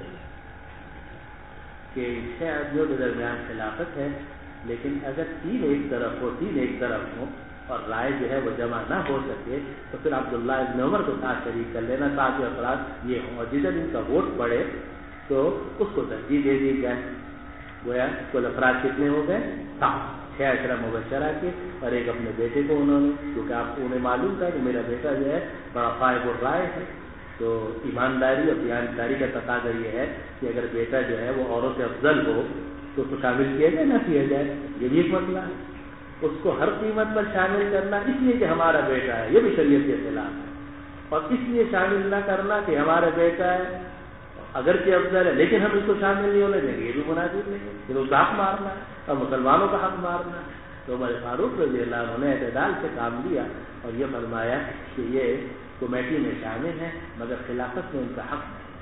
کہ 6 آدمیوں کے درمیان خلافت ہے لیکن اگر 3 ایک طرف ہوں اور رائے جو ہے وہ جمع نہ ہو سکے تو پھر عبداللہ ابن عمر کو ساتھ شریک کر لینا. 7 افراد یہ ہوں اور جدھر ان کا ووٹ پڑے تو اس کو ترجیح دے دی جائے. گویا کل افراد کتنے ہو گئے 7. 6 عشرہ مبشرہ کے اور ایک اپنے بیٹے کو انہوں نے کیونکہ آپ انہیں معلوم تھا کہ میرا بیٹا جو ہے بڑا فائق الرائے ہے تو ایمانداری اور دیانتداری کا تقاضا یہ ہے کہ اگر بیٹا جو ہے وہ اوروں سے افضل ہو تو اس کو شامل کیا جائے نہ کیا جائے. یہ بھی ایک مسئلہ ہے. اس کو ہر قیمت پر شامل کرنا اس لیے کہ ہمارا بیٹا ہے یہ بھی شریعت کے خلاف ہے. اور اس لیے شامل نہ کرنا کہ ہمارا بیٹا ہے اگرچہ افضل ہے لیکن ہم اس کو شامل نہیں ہونے دیں گے یہ بھی مناسب نہیں ہے. پھر اس کا حق مارنا ہے اور مسلمانوں کا حق مارنا ہے. تو عمر فاروق رضی اللہ عنہ نے اعتدال سے کام لیا اور یہ فرمایا کہ یہ کمیٹی میں شامل ہیں مگر خلافت میں ان کا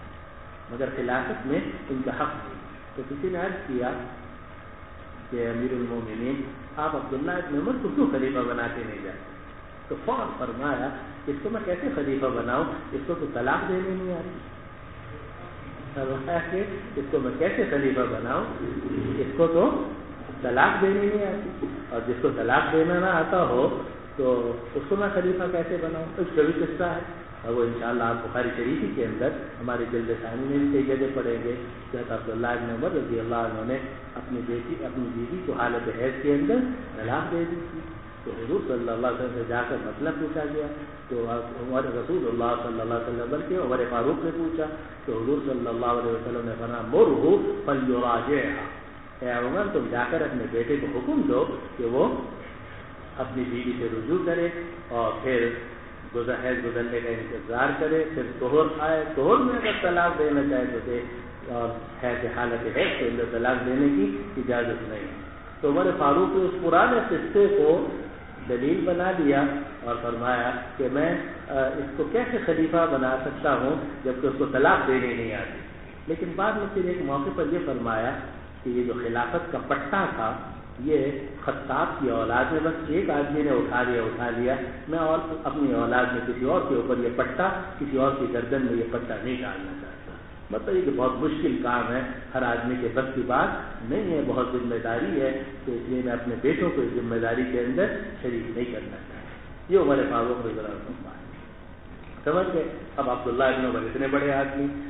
حق نہیں. تو کسی نے عرض کیا کہ امیر المومنین آپ عبداللہ ابن عمر کو کیوں خلیفہ بناتے نہیں جاتے؟ تو فوراً فرمایا اس کو میں کیسے خلیفہ بناؤں اس کو تو طلاق دینے نہیں آتی. فرمایا کہ اس کو میں کیسے خلیفہ بناؤں اس کو تو طلاق دینے نہیں آتی اور جس کو طلاق دینا نہ آتا ہو تو اس کو میں خلیفہ کیسے بناؤں. اس کا بھی قصہ ہے اور وہ انشاءاللہ آپ بخاری شریفی کے اندر ہماری جلد ثانی میں بھی کئی جگہ پڑھیں گے. جیسا عبداللہ ابن عمر رضی اللہ عنہ نے اپنی بیوی کو حالت حیض کے اندر طلاق دے دی تھی تو حضور صلی اللہ علیہ وسلم سے جا کر مطلب پوچھا گیا تو عمر رسول اللہ صلی اللہ علیہ وسلم بلکہ عمر فاروق نے پوچھا تو حضور صلی اللہ علیہ وسلم نے فرمایا مرہ فلیراجعھا. اے عمر تم جا کر اپنے بیٹے کو حکم دو کہ وہ اپنی بیوی سے رجوع کرے اور پھر حیض گزرنے کا انتظار کرے. پھر طہر آئے طہر میں اگر طلاق دینا چاہے تو دے اور حیض حالت حیض کے اندر طلاق دینے کی اجازت نہیں. تو عمر فاروق نے اس پرانے قصے کو دلیل بنا دیا اور فرمایا کہ میں اس کو کیسے خلیفہ بنا سکتا ہوں جبکہ اس کو طلاق دینے نہیں آتی. لیکن بعد میں پھر ایک موقع پر یہ فرمایا کہ یہ جو خلافت کا پٹا تھا یہ خطاب کی اولاد میں بس ایک آدمی نے اٹھا لیا. میں اور اپنی اولاد میں کسی اور کے اوپر یہ پٹا کسی اور کی گردن میں یہ پٹا نہیں ڈالنا چاہتا. مطلب یہ کہ بہت مشکل کام ہے ہر آدمی کے بس کی بات نہیں ہے بہت ذمہ داری ہے تو اس لیے میں اپنے بیٹوں کو اس ذمہ داری کے اندر شریک نہیں کرنا چاہتا. یہ عمر فاروق رضی اللہ عنہ سمجھ گئے. اب عبداللہ ابن عمر اتنے بڑے آدمی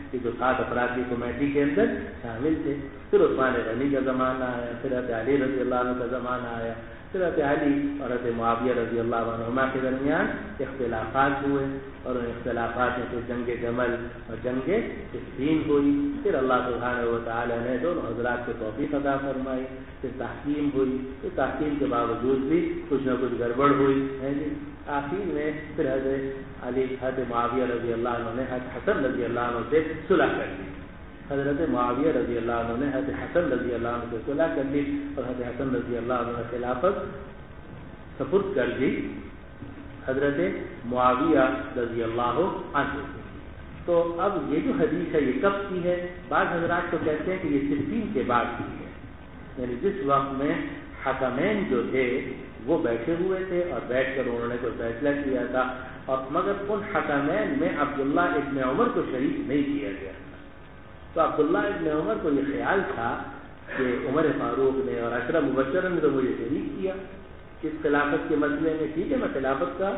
کہ جو 7 افراد کی کمیٹی کے اندر شامل تھے. پھر عثمان غنی کا زمانہ آیا, پھر حضرت علی رضی اللہ عنہ کا زمانہ آیا, پھر حضرت علی اور حضرت معاویہ رضی اللہ عنہما کے درمیان اختلافات ہوئے, اور ان اختلافات میں پھر جنگ جمل اور جنگ صفین ہوئی. پھر اللہ سبحانہ و تعالی نے دونوں حضرات کو توفیق عطا فرمائی, پھر تحکیم ہوئی, پھر تحکیم کے باوجود بھی کچھ نہ کچھ گڑبڑ ہوئی ہے جی. آخر میں پھر حضرت علی حضرت معاویہ رضی اللہ عنہ نے حضرت حسن رضی اللہ عنہ سے صلح کر لی. حضرت معاویہ رضی اللہ عنہ نے حضرت حسن رضی اللہ عنہ سے صلح کر لی, اور حضرت حسن رضی اللہ عنہ نے خلافت سپرد کر دی حضرت معاویہ رضی اللہ عنہ. تو اب یہ جو حدیث ہے یہ کب کی ہے؟ بعض حضرات تو کہتے ہیں کہ یہ صفین کے بعد کی ہے, یعنی جس وقت میں حکمین جو تھے وہ بیٹھے ہوئے تھے اور بیٹھ کر انہوں نے کوئی فیصلہ کیا تھا, اور مگر ان حکمین میں عبداللہ ابن عمر کو شریک نہیں کیا گیا. تو عبداللہ ابن عمر کو یہ خیال تھا کہ عمر فاروق نے اور 10 مبشرہ نے تو مجھے شریک کیا اس خلافت کے مسئلے میں. ٹھیک ہے, میں خلافت کا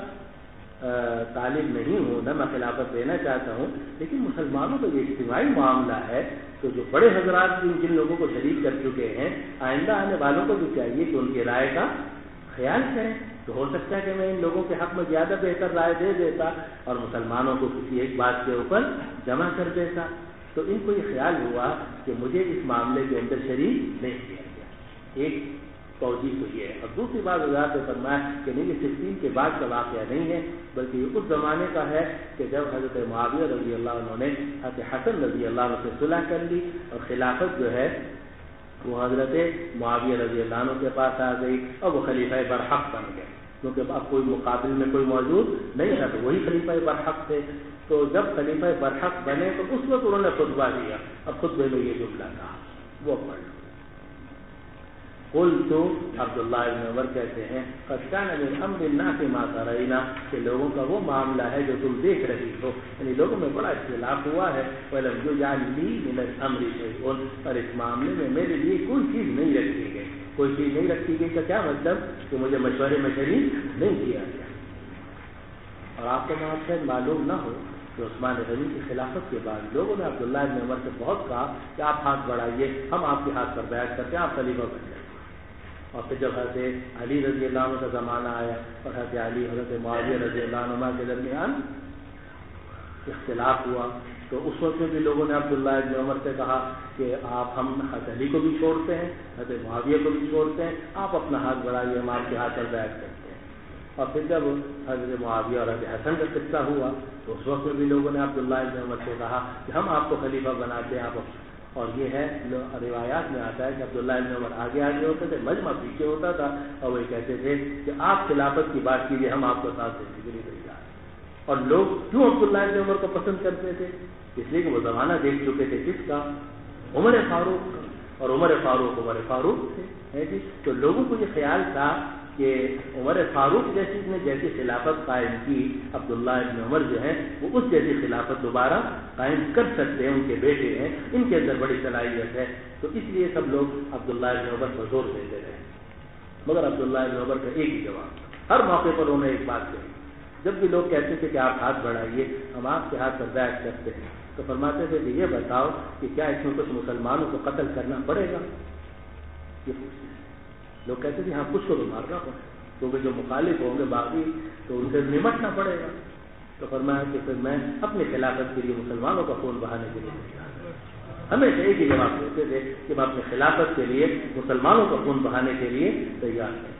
طالب نہیں ہوں, نہ میں خلافت لینا چاہتا ہوں, لیکن مسلمانوں کا یہ اجتماعی معاملہ ہے, تو جو بڑے حضرات بھی جن لوگوں کو شریک کر چکے ہیں, آئندہ آنے والوں کو بھی چاہیے کہ ان کی رائے کا خیال کریں. تو ہو سکتا ہے کہ میں ان لوگوں کے حق میں زیادہ بہتر رائے دے دیتا اور مسلمانوں کو کسی ایک بات کے اوپر جمع کر دیتا. تو ان کو یہ خیال ہوا کہ مجھے اس معاملے کے اندر شریک نہیں کیا گیا. ایک توجیہ تو یہ ہے. اور دوسری بات حضرات نے فرمایا کہ نہیں, یہ صفین کے بعد کا واقعہ نہیں ہے, بلکہ یہ اس زمانے کا ہے کہ جب حضرت معاویہ رضی اللہ عنہ نے حضرت حسن رضی اللہ عنہ سے صلح کر لی, اور خلافت جو ہے وہ حضرت معاویہ رضی اللہ عنہ کے پاس آ گئی, اور وہ خلیفہ برحق بن گئے, کیونکہ اب کوئی مقابل میں کوئی موجود نہیں تھا, تو وہی خلیفہ برحق تھے. تو جب خلیفہ برحق بنے تو اس وقت انہوں نے خطبہ دیا, اب خطبے میں یہ جملہ کہا, وہ پڑھ لو. قلت, عبداللہ ابن عمر کہتے ہیں, قد كان من امر الناس ما ترينا, کہ لوگوں کا وہ معاملہ ہے جو تم دیکھ رہی ہو, یعنی لوگوں میں بڑا اختلاف ہوا ہے. ولم يجعل لي من الامر شيء, اور اس معاملے میں میرے لیے کوئی چیز نہیں رکھی گئی. کوئی چیز نہیں رکھی گئی کا کیا مطلب؟ کہ مجھے مشورے میں شریک نہیں کیا گیا. اور آپ کو شاید معلوم نہ ہو کہ عثمان غنی کی خلافت کے بعد لوگوں نے عبداللہ ابن عمر سے بہت کہا کہ آپ ہاتھ بڑھائیے, ہم آپ کے ہاتھ پر بیعت کرتے ہیں, آپ خلیفہ بن جائیں. اور پھر جب حضرت علی رضی اللہ عنہ کا زمانہ آیا اور حضرت علی حضرت معاویہ رضی اللہ عنہ کے درمیان اختلاف ہوا, تو اس وقت میں بھی لوگوں نے عبداللہ ابن عمر سے کہا کہ ہم حضرت علی کو بھی چھوڑتے ہیں, حضرت معاویہ کو بھی چھوڑتے ہیں, آپ اپنا ہاتھ بڑھائیے, ہم آپ کے ہاتھ پر بیعت کرتے ہیں. اور پھر جب حضرت معاویہ اور حضرت حسن کا قصہ ہوا تو اس وقت میں بھی لوگوں نے عبداللہ ابن عمر سے کہا کہ ہم آپ کو خلیفہ بناتے ہیں. آپ اور یہ ہے روایات میں آتا ہے کہ عبداللہ ابن عمر آگے آگے ہوتے تھے, مجمع پیچھے ہوتا تھا, اور وہ کہتے تھے کہ آپ خلافت کی بات کیجیے, ہم آپ کو ساتھ دینے کے لیے تیار ہیں. اور لوگ کیوں عبداللہ ابن عمر کو پسند کرتے تھے؟ اس لیے کہ وہ زمانہ دیکھ چکے تھے کس کا؟ عمر فاروق کا, اور عمر فاروق تھے جی. تو لوگوں کو یہ خیال تھا کہ عمر فاروق جیسی خلافت قائم کی, عبداللہ ابن عمر جو ہیں وہ اس جیسی خلافت دوبارہ قائم کر سکتے ہیں, ان کے بیٹے ہیں, ان کے اندر بڑی صلاحیت ہے. تو اس لیے سب لوگ عبداللہ ابن عمر پر زور دیتے رہے. مگر عبداللہ ابن عمر کا ایک ہی جواب, ہر موقع پر انہوں نے ایک بات کہی. جب بھی لوگ کہتے تھے کہ آپ ہاتھ بڑھائیے, ہم آپ کے ہاتھ پر بیعت کرتے ہیں, تو فرماتے تھے کہ یہ بتاؤ کہ کیا اس میں کچھ مسلمانوں کو قتل کرنا پڑے گا؟ یہ پوچھتے لوگ کہتے تھے ہاں کچھ کو تو مارنا پڑے, کیونکہ جو مخالف ہوں گے باقی تو ان سے نمٹنا پڑے گا. تو فرمایا کہ پھر میں اپنی خلافت کے لیے مسلمانوں کا خون بہانے کے لیے تیار ہوں. ہمیشہ ایک ہی جواب دیتے تھے کہ میں اپنی خلافت کے لیے مسلمانوں کا خون بہانے کے لیے تیار ہوں.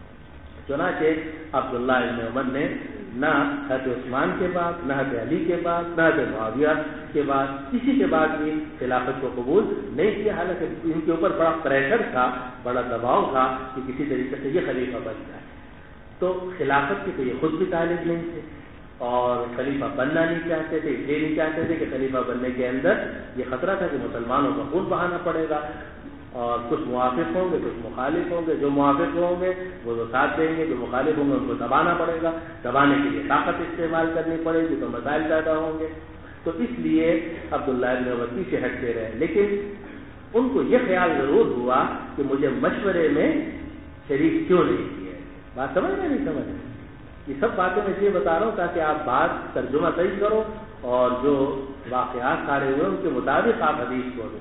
چنانچہ عبداللہ ابن عمر نے نہ حضرت عثمان کے بعد, نہ حضرت علی کے بعد, نہ حضرت معاویہ کے بعد, کسی کے بعد بھی خلافت کو قبول نہیں کیا. حالانکہ ان کے اوپر بڑا پریشر تھا, بڑا دباؤ تھا کہ کسی طریقے سے یہ خلیفہ بن جائے. تو خلافت کے تو یہ خود بھی طالب نہیں تھے, اور خلیفہ بننا نہیں چاہتے تھے. یہ نہیں چاہتے تھے کہ خلیفہ بننے کے اندر یہ خطرہ تھا کہ مسلمانوں کا خون بہانا پڑے گا, اور کچھ موافق ہوں گے, کچھ مخالف ہوں گے. جو موافق ہوں گے وہ ساتھ دیں گے, جو مخالف ہوں گے ان کو دبانا پڑے گا, دبانے کے لیے طاقت استعمال کرنی پڑے گی, تو مسائل پیدا ہوں گے. تو اس لیے عبداللہ ابن عمر پیچھے ہٹتے رہے. لیکن ان کو یہ خیال ضرور ہوا کہ مجھے مشورے میں شریک کیوں نہیں کیا. بات سمجھ میں نہیں سمجھ. یہ سب باتیں میں یہ بتا رہا ہوں تاکہ آپ بات ترجمہ صحیح کرو اور جو واقعات سارے ہوئے ان کے مطابق آپ حدیث بولو۔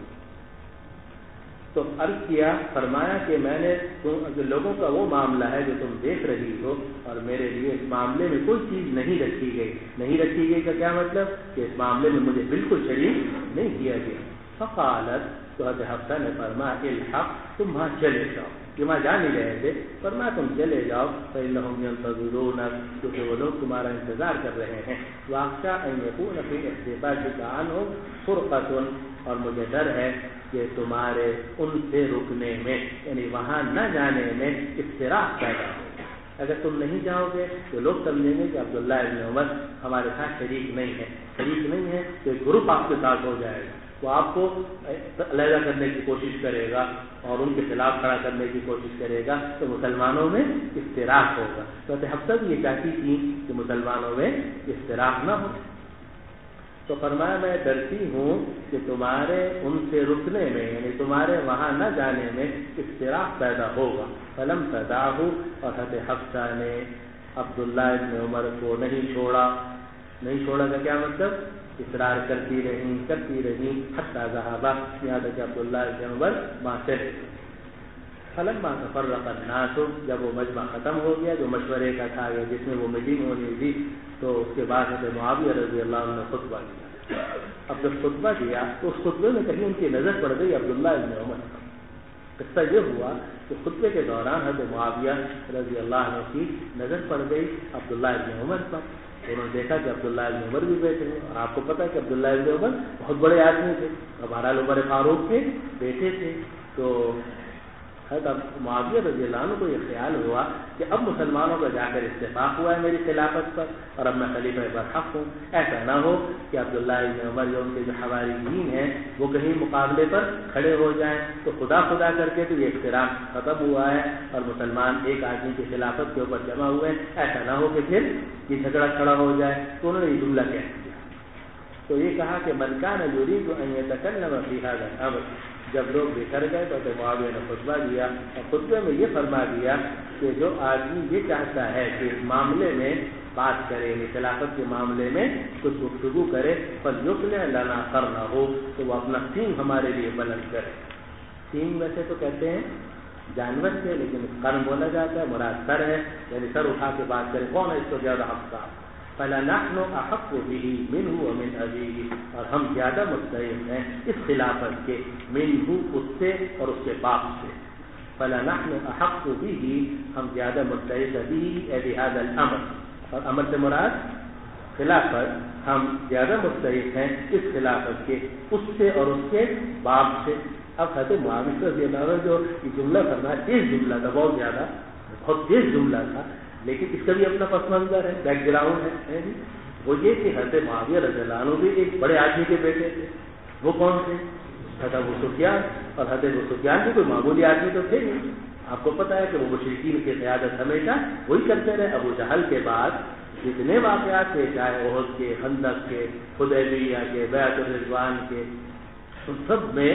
تو عرض کیا، فرمایا کہ میں نے جو لوگوں کا وہ معاملہ ہے جو تم دیکھ رہی ہو، اور میرے لیے اس معاملے میں کوئی چیز نہیں رکھی گئی۔ نہیں رکھی گئی کا کیا مطلب؟ کہ اس معاملے میں مجھے بالکل شریک نہیں کیا گیا۔ فقالت، تو حضرت حفصہ نے فرمایا الحق، تم وہاں چلے جاؤ، کہ وہاں جا نہیں رہے تھے، فرمایا تم چلے جاؤ، فإنهم ينتظرونك، کیونکہ وہ لوگ تمہارا انتظار کر رہے ہیں۔ واخشى أن يكون في احتباسك عنهم فرقة، اور مجھے ڈر ہے کہ تمہارے ان سے رکنے میں، یعنی وہاں نہ جانے میں اختلاف پیدا ہو۔ اگر تم نہیں جاؤ گے تو لوگ سمجھیں گے کہ عبداللہ ابن عمر ہمارے ساتھ شریک نہیں ہے، شریک نہیں ہے تو ایک گروپ آپ کے ساتھ ہو جائے گا، وہ آپ کو علیحدہ کرنے کی کوشش کرے گا اور ان کے خلاف کھڑا کرنے کی کوشش کرے گا، تو مسلمانوں میں اختلاف ہوگا۔ تو حفصہ بھی یہ چاہتی تھی کہ مسلمانوں میں اختلاف نہ ہو۔ تو فرمایا میں ڈرتی ہوں کہ تمہارے ان سے رکنے میں، یعنی تمہارے وہاں نہ جانے میں اختلاف پیدا ہوگا۔ فلم تدعہ، اور حضرت حفصہ نے عبداللہ ابن عمر کو نہیں چھوڑا۔ نہیں چھوڑا کا کیا مطلب؟ اصرار کرتی رہی حتی ذہبا، یہاں تک کہ عبداللہ ابن عمر وہاں چلے۔ فلما تفرق الناس، جب وہ مجمع ختم ہو گیا جو مشورے کا تھا یا جس میں وہ میٹنگ ہونی تھی، تو اس کے بعد حضرت معاویہ رضی اللہ عنہ نے خطبہ دیا۔ اب جب خطبہ دیا تو اس خطبے میں کہیں ان کی نظر پڑ گئی عبداللہ ابن عمر پر۔ قصہ یہ ہوا کہ خطبے کے دوران حضرت معاویہ رضی اللہ عنہ کی نظر پڑ گئی عبداللہ ابن عمر پر۔ انہوں نے دیکھا کہ عبداللہ ابن عمر بھی بیٹھے ہیں، اور آپ کو پتا ہے کہ عبداللہ ابن عمر بہت بڑے آدمی تھے، بہرحال عمر فاروق کے بیٹے تھے۔ تو حضرت معاویہ رضی اللہ عنہ کو یہ خیال ہوا کہ اب مسلمانوں کا جا کر اتفاق ہوا ہے میری خلافت پر، اور اب میں خلیفہ برحق ہوں۔ ایسا نہ ہو کہ عبداللہ ابن عمر یا ان کے جو حواریین ہیں وہ کہیں مقابلے پر کھڑے ہو جائیں، تو خدا کر کے تو یہ اختلاف ختم ہوا ہے اور مسلمان ایک آدمی کی خلافت کے اوپر جمع ہوئے ہیں، ایسا نہ ہو کہ پھر یہ جھگڑا کھڑا ہو جائے۔ تو انہوں نے یہ جملہ کہہ دیا، تو یہ کہا کہ من کان یرید ان یتکلم فی ھذا الامر، جب لوگ بکھر گئے تو معاویہ نے خطبہ دیا، اور خطبے میں یہ فرما دیا کہ جو آدمی یہ چاہتا ہے کہ اس معاملے میں بات کرے، یعنی خلافت کے معاملے میں کچھ گفتگو کرے، فلیقلع لنا قرنہ، تو وہ اپنا سینگ ہمارے لیے بلند کرے۔ سینگ ویسے تو کہتے ہیں جانور سے، لیکن قرن بولا جاتا ہے، مراد سر ہے، یعنی سر اٹھا کے بات کرے، کون ہے اس کو زیادہ حقدار؟ فَلَنَحْنُ أَحَقُّ بِهِ مِنْهُ وَمِنْ أَبِيهِ، اور ہم زیادہ مستحق ہیں اس خلافت کے، منہ اس سے اور اس کے باپ سے۔ فَلَنَحْنُ أَحَقُّ بِهِ، ہم زیادہ مستحق بِهِ اے بِهَذَا الْأَمْرِ، اور امر سے مراد خلافت، ہم زیادہ مستحق ہیں اس خلافت کے، اس سے اور اس کے باپ سے۔ اب حضرت معاویہ رضی اللہ عنہ جو یہ جملہ کرنا تیز جملہ تھا، بہت زیادہ بہت تیز جملہ تھا، لیکن اس کا بھی اپنا پس منظر ہے، بیک گراؤنڈ ہے جی۔ وہ یہ کہ حضرت معاویہ رضی اللہ عنہ بھی ایک بڑے آدمی کے بیٹے تھے۔ وہ کون تھے؟ حضرت ابو سفیان، اور حضرت ابو سفیان بھی کوئی معمولی آدمی تو تھے نہیں۔ آپ کو پتا ہے کہ وہ مشرکین کی قیادت ہمیشہ وہی کرتے رہے۔ ابو جہل کے بعد جتنے واقعات تھے، چاہے احد کے، خندق کے، حدیبیہ کے، بیعت الرضوان کے، ان سب میں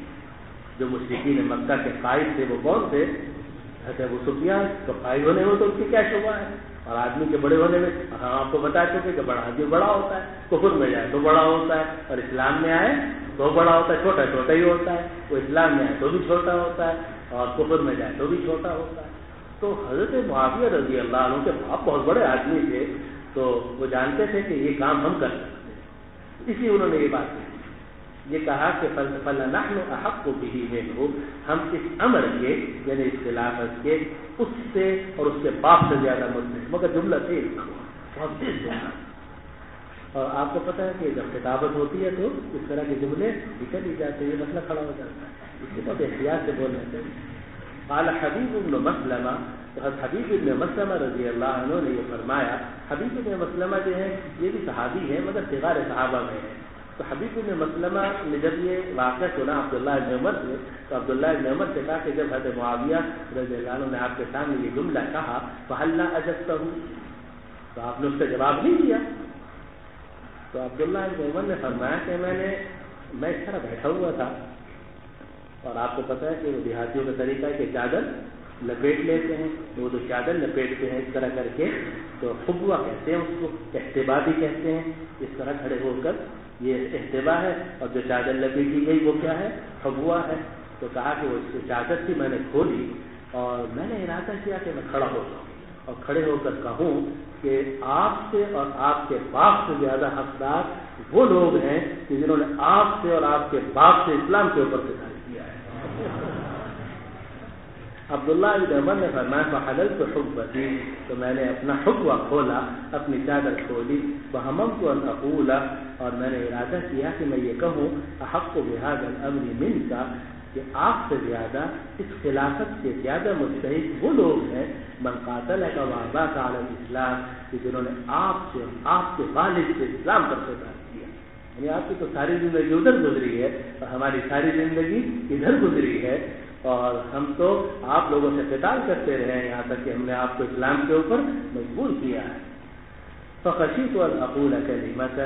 جو مشرکین مکہ کے قائد تھے وہ کون تھے؟ حضرت ابو سفیان۔ تو قائد ہونے میں تو اس کی کیا شبہ ہے، اور آدمی کے بڑے ہونے میں ہم آپ کو بتا چکے کہ بڑا آدمی بڑا ہوتا ہے، کفر میں جائے تو بڑا ہوتا ہے، اور اسلام میں آئے تو بڑا ہوتا ہے، چھوٹا چھوٹا ہی ہوتا ہے۔ وہ اسلام میں آئے تو بھی چھوٹا ہوتا ہے، اور کفر میں جائے تو بھی چھوٹا ہوتا ہے۔ تو حضرت معاویہ رضی اللہ عنہ کے باپ بہت بڑے آدمی تھے، تو وہ جانتے تھے کہ یہ کام ہم کر سکتے ہیں، اسی انہوں نے یہ بات کی، یہ کہا کہ فَلَنَحْنُ أَحَقُّ بِهِ مِنْهُ، ہم اس امر کے یعنی اس خلافت کے اس سے اور اس کے باپ سے زیادہ مستحق۔ مگر جملہ تیز بہت تیز جملہ، اور آپ کو پتہ ہے کہ جب خطابت ہوتی ہے تو اس طرح کے جملے نکل ہی جاتے ہیں، یہ مسئلہ کھڑا ہو جاتا ہے، اس کی بہت احتیاط سے بولنا چاہیے۔ قال حبیب بن مسلمہ، تو حبیب بن مسلمہ رضی اللہ عنہ نے یہ فرمایا۔ حبیب بن مسلمہ جو ہے یہ بھی صحابی ہے، مگر صغار صحابہ میں ہے۔ تو حبیب بن مسلمہ نے جب یہ واقعہ سنا عبداللہ ابن عمر سے، تو عبداللہ ابن عمر سے کہا کہ جب حضرت معاویہ رضی اللہ عنہ نے آپ کے سامنے یہ جملہ کہا فَهَلَّا أَجَبْتَهُ، تو آپ نے اس کا جواب نہیں دیا۔ تو عبداللہ ابن عمر نے فرمایا کہ میں اس طرح بیٹھا ہوا تھا، اور آپ کو پتہ ہے کہ وہ دیہاتیوں کا طریقہ ہے کہ چادر لپیٹ لیتے ہیں، وہ تو چادر لپیٹتے ہیں اس طرح کر کے، تو حبوا کہتے ہیں اس کو، احتبا بھی کہتے ہیں، اس طرح کھڑے ہو کر یہ احتبا ہے، اور جو چادر لپیٹی گئی وہ کیا ہے؟ حبوا ہے۔ تو کہا کہ وہ اس کی چادر تھی، میں نے کھولی اور میں نے ارادہ کیا کہ میں کھڑا ہو جاؤں اور کھڑے ہو کر کہوں کہ آپ سے اور آپ کے باپ سے زیادہ حقدار وہ لوگ ہیں کہ جنہوں نے آپ سے اور آپ کے باپ سے اسلام کے اوپر قتال کیا ہے۔ عبداللہ بن عمر نے فرمایا فحللت حبتی، تو میں نے اپنا حبوہ کھولا، اپنی چادر کھولی، وہممت ان اقول، اور میں نے ارادہ کیا کہ میں یہ کہوں احق بهذا الامر منک، کہ آپ سے زیادہ اس خلافت کے زیادہ مستحق وہ لوگ ہیں من قاتلک واباک علی الاسلام، کہ جنہوں نے آپ سے اور آپ کے والد سے اسلام پر قتال کیا۔ یعنی آپ کی تو ساری زندگی ادھر گزری ہے اور ہماری ساری زندگی ادھر گزری ہے، اور ہم تو آپ لوگوں سے قتال کرتے رہے ہیں یہاں تک کہ ہم نے آپ کو اسلام کے اوپر مجبور کیا ہے۔ فخشیت ان اقول کلمۃ،